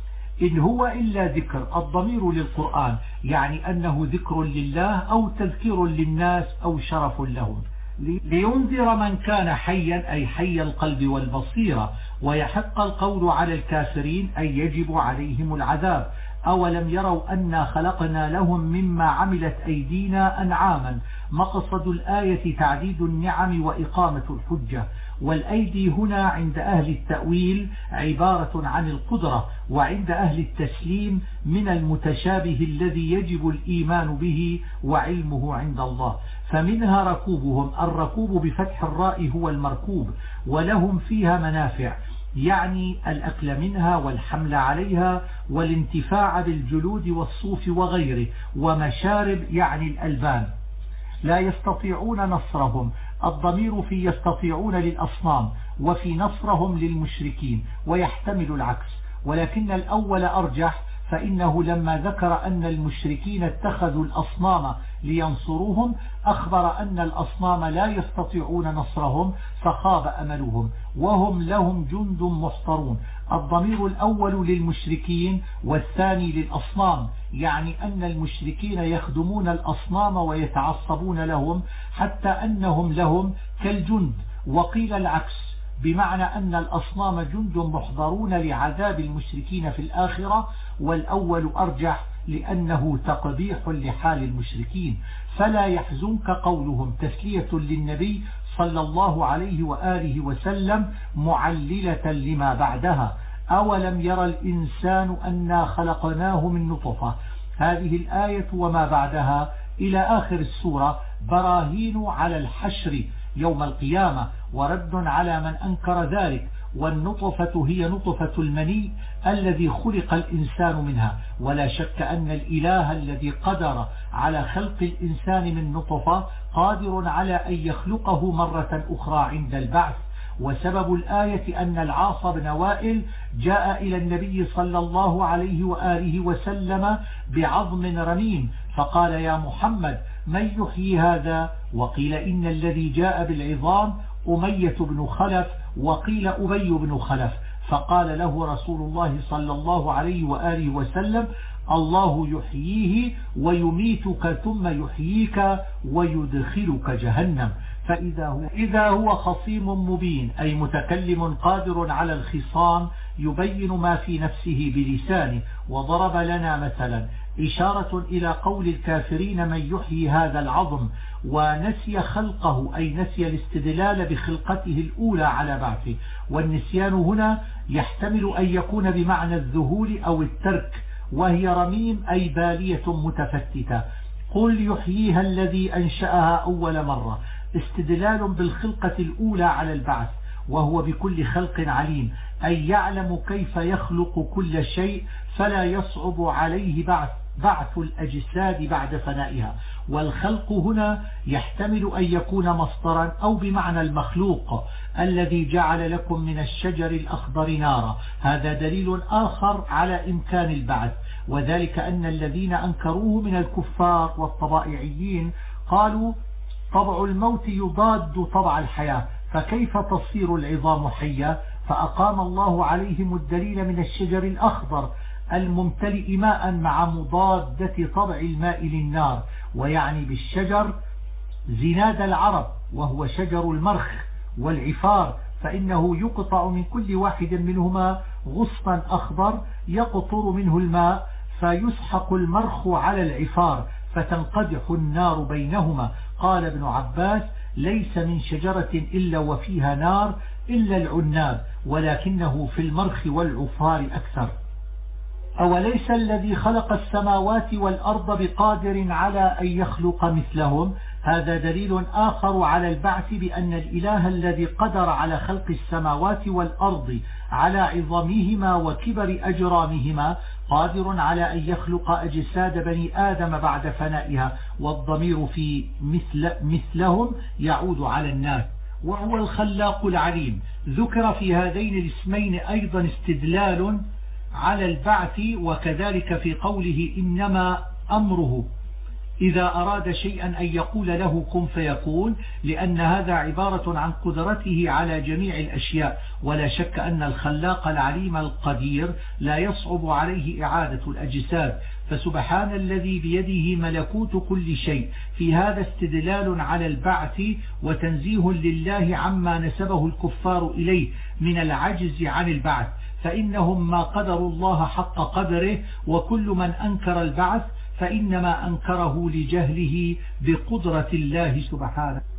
إن هو إلا ذكر، الضمير للقرآن، يعني أنه ذكر لله أو تذكير للناس أو شرف لهم، لينذر من كان حيا أي حي القلب والبصيرة، ويحق القول على الكافرين أي يجب عليهم العذاب. أولم يروا أنا خلقنا لهم مما عملت أيدينا أنعاما. مقصد الآية تعديد النعم وإقامة الحجة، والأيدي هنا عند أهل التأويل عبارة عن القدرة، وعند أهل التسليم من المتشابه الذي يجب الإيمان به وعلمه عند الله. فمنها ركوبهم، الركوب بفتح الراء هو المركوب، ولهم فيها منافع، يعني الأكل منها والحمل عليها والانتفاع بالجلود والصوف وغيره، ومشارب يعني الألبان. لا يستطيعون نصرهم، الضمير في يستطيعون للأصنام، وفي نصرهم للمشركين، ويحتمل العكس، ولكن الأول أرجح، فإنه لما ذكر أن المشركين اتخذوا الأصنام لينصروهم أخبر أن الأصنام لا يستطيعون نصرهم، فخاب أملهم، وهم لهم جند محضرون. الضمير الأول للمشركين والثاني للأصنام، يعني أن المشركين يخدمون الأصنام ويتعصبون لهم حتى أنهم لهم كالجند. وقيل العكس، بمعنى أن الأصنام جند محضرون لعذاب المشركين في الآخرة، والأول أرجح لأنه تقبيح لحال المشركين. فلا يحزنك قولهم تسلية للنبي صلى الله عليه وآله وسلم معللة لما بعدها. أولم يرى الإنسان أنا خلقناه من نطفة. هذه الآية وما بعدها إلى آخر السورة براهين على الحشر يوم القيامة، ورد على من أنكر ذلك. والنطفة هي نطفة المني الذي خلق الإنسان منها، ولا شك أن الإله الذي قدر على خلق الإنسان من نطفة قادر على أن يخلقه مرة أخرى عند البعث. وسبب الآية أن العاص بن وائل جاء إلى النبي صلى الله عليه وآله وسلم بعظم رميم، فقال: يا محمد من يحيي هذا؟ وقيل إن الذي جاء بالعظام أمية بن خلف، وقيل أبي بن خلف. فقال له رسول الله صلى الله عليه وآله وسلم: الله يحييه ويميتك ثم يحييك ويدخلك جهنم. فإذا هو خصيم مبين، أي متكلم قادر على الخصام يبين ما في نفسه بلسانه. وضرب لنا مثلا إشارة إلى قول الكافرين من يحيي هذا العظم، ونسي خلقه أي نسي الاستدلال بخلقته الأولى على بعثه. والنسيان هنا يحتمل أن يكون بمعنى الذهول أو الترك، وهي رميم أي بالية متفتتة. قل يحييها الذي أنشأها أول مرة، استدلال بالخلقة الأولى على البعث. وهو بكل خلق عليم، أي يعلم كيف يخلق كل شيء فلا يصعب عليه بعث الأجساد بعد فنائها. والخلق هنا يحتمل أن يكون مصدرا أو بمعنى المخلوق الذي جعل لكم من الشجر الأخضر نارا. هذا دليل آخر على إمكان البعث، وذلك أن الذين أنكروه من الكفار والطبائعيين قالوا طبع الموت يضاد طبع الحياة، فكيف تصير العظام حية؟ فأقام الله عليهم الدليل من الشجر الأخضر الممتلئ ماء مع مضادة طبع الماء للنار، ويعني بالشجر زناد العرب وهو شجر المرخ والعفار، فإنه يقطع من كل واحد منهما غصن أخضر يقطر منه الماء فيسحق المرخ على العفار فتنقدح النار بينهما. قال ابن عباس ليس من شجرة إلا وفيها نار إلا العناب، ولكنه في المرخ والعفار أكثر. أوليس الذي خلق السماوات والأرض بقادر على أن يخلق مثلهم؟ هذا دليل آخر على البعث، بأن الإله الذي قدر على خلق السماوات والأرض على عظامهما وكبر أجرامهما قادر على أن يخلق أجساد بني آدم بعد فنائها، والضمير في مثلهم يعود على الناس، وهو الخلاق العليم. ذكر في هذين الاسمين أيضا استدلال على البعث، وكذلك في قوله إنما أمره إذا أراد شيئا أن يقول له كن فيكون، لأن هذا عبارة عن قدرته على جميع الأشياء. ولا شك أن الخلاق العليم القدير لا يصعب عليه إعادة الأجساد، فسبحان الذي بيده ملكوت كل شيء. في هذا استدلال على البعث وتنزيه لله عما نسبه الكفار إليه من العجز عن البعث، فإنهم ما قدروا الله حق قدره، وكل من أنكر البعث فإنما أنكره لجهله بقدرة الله سبحانه.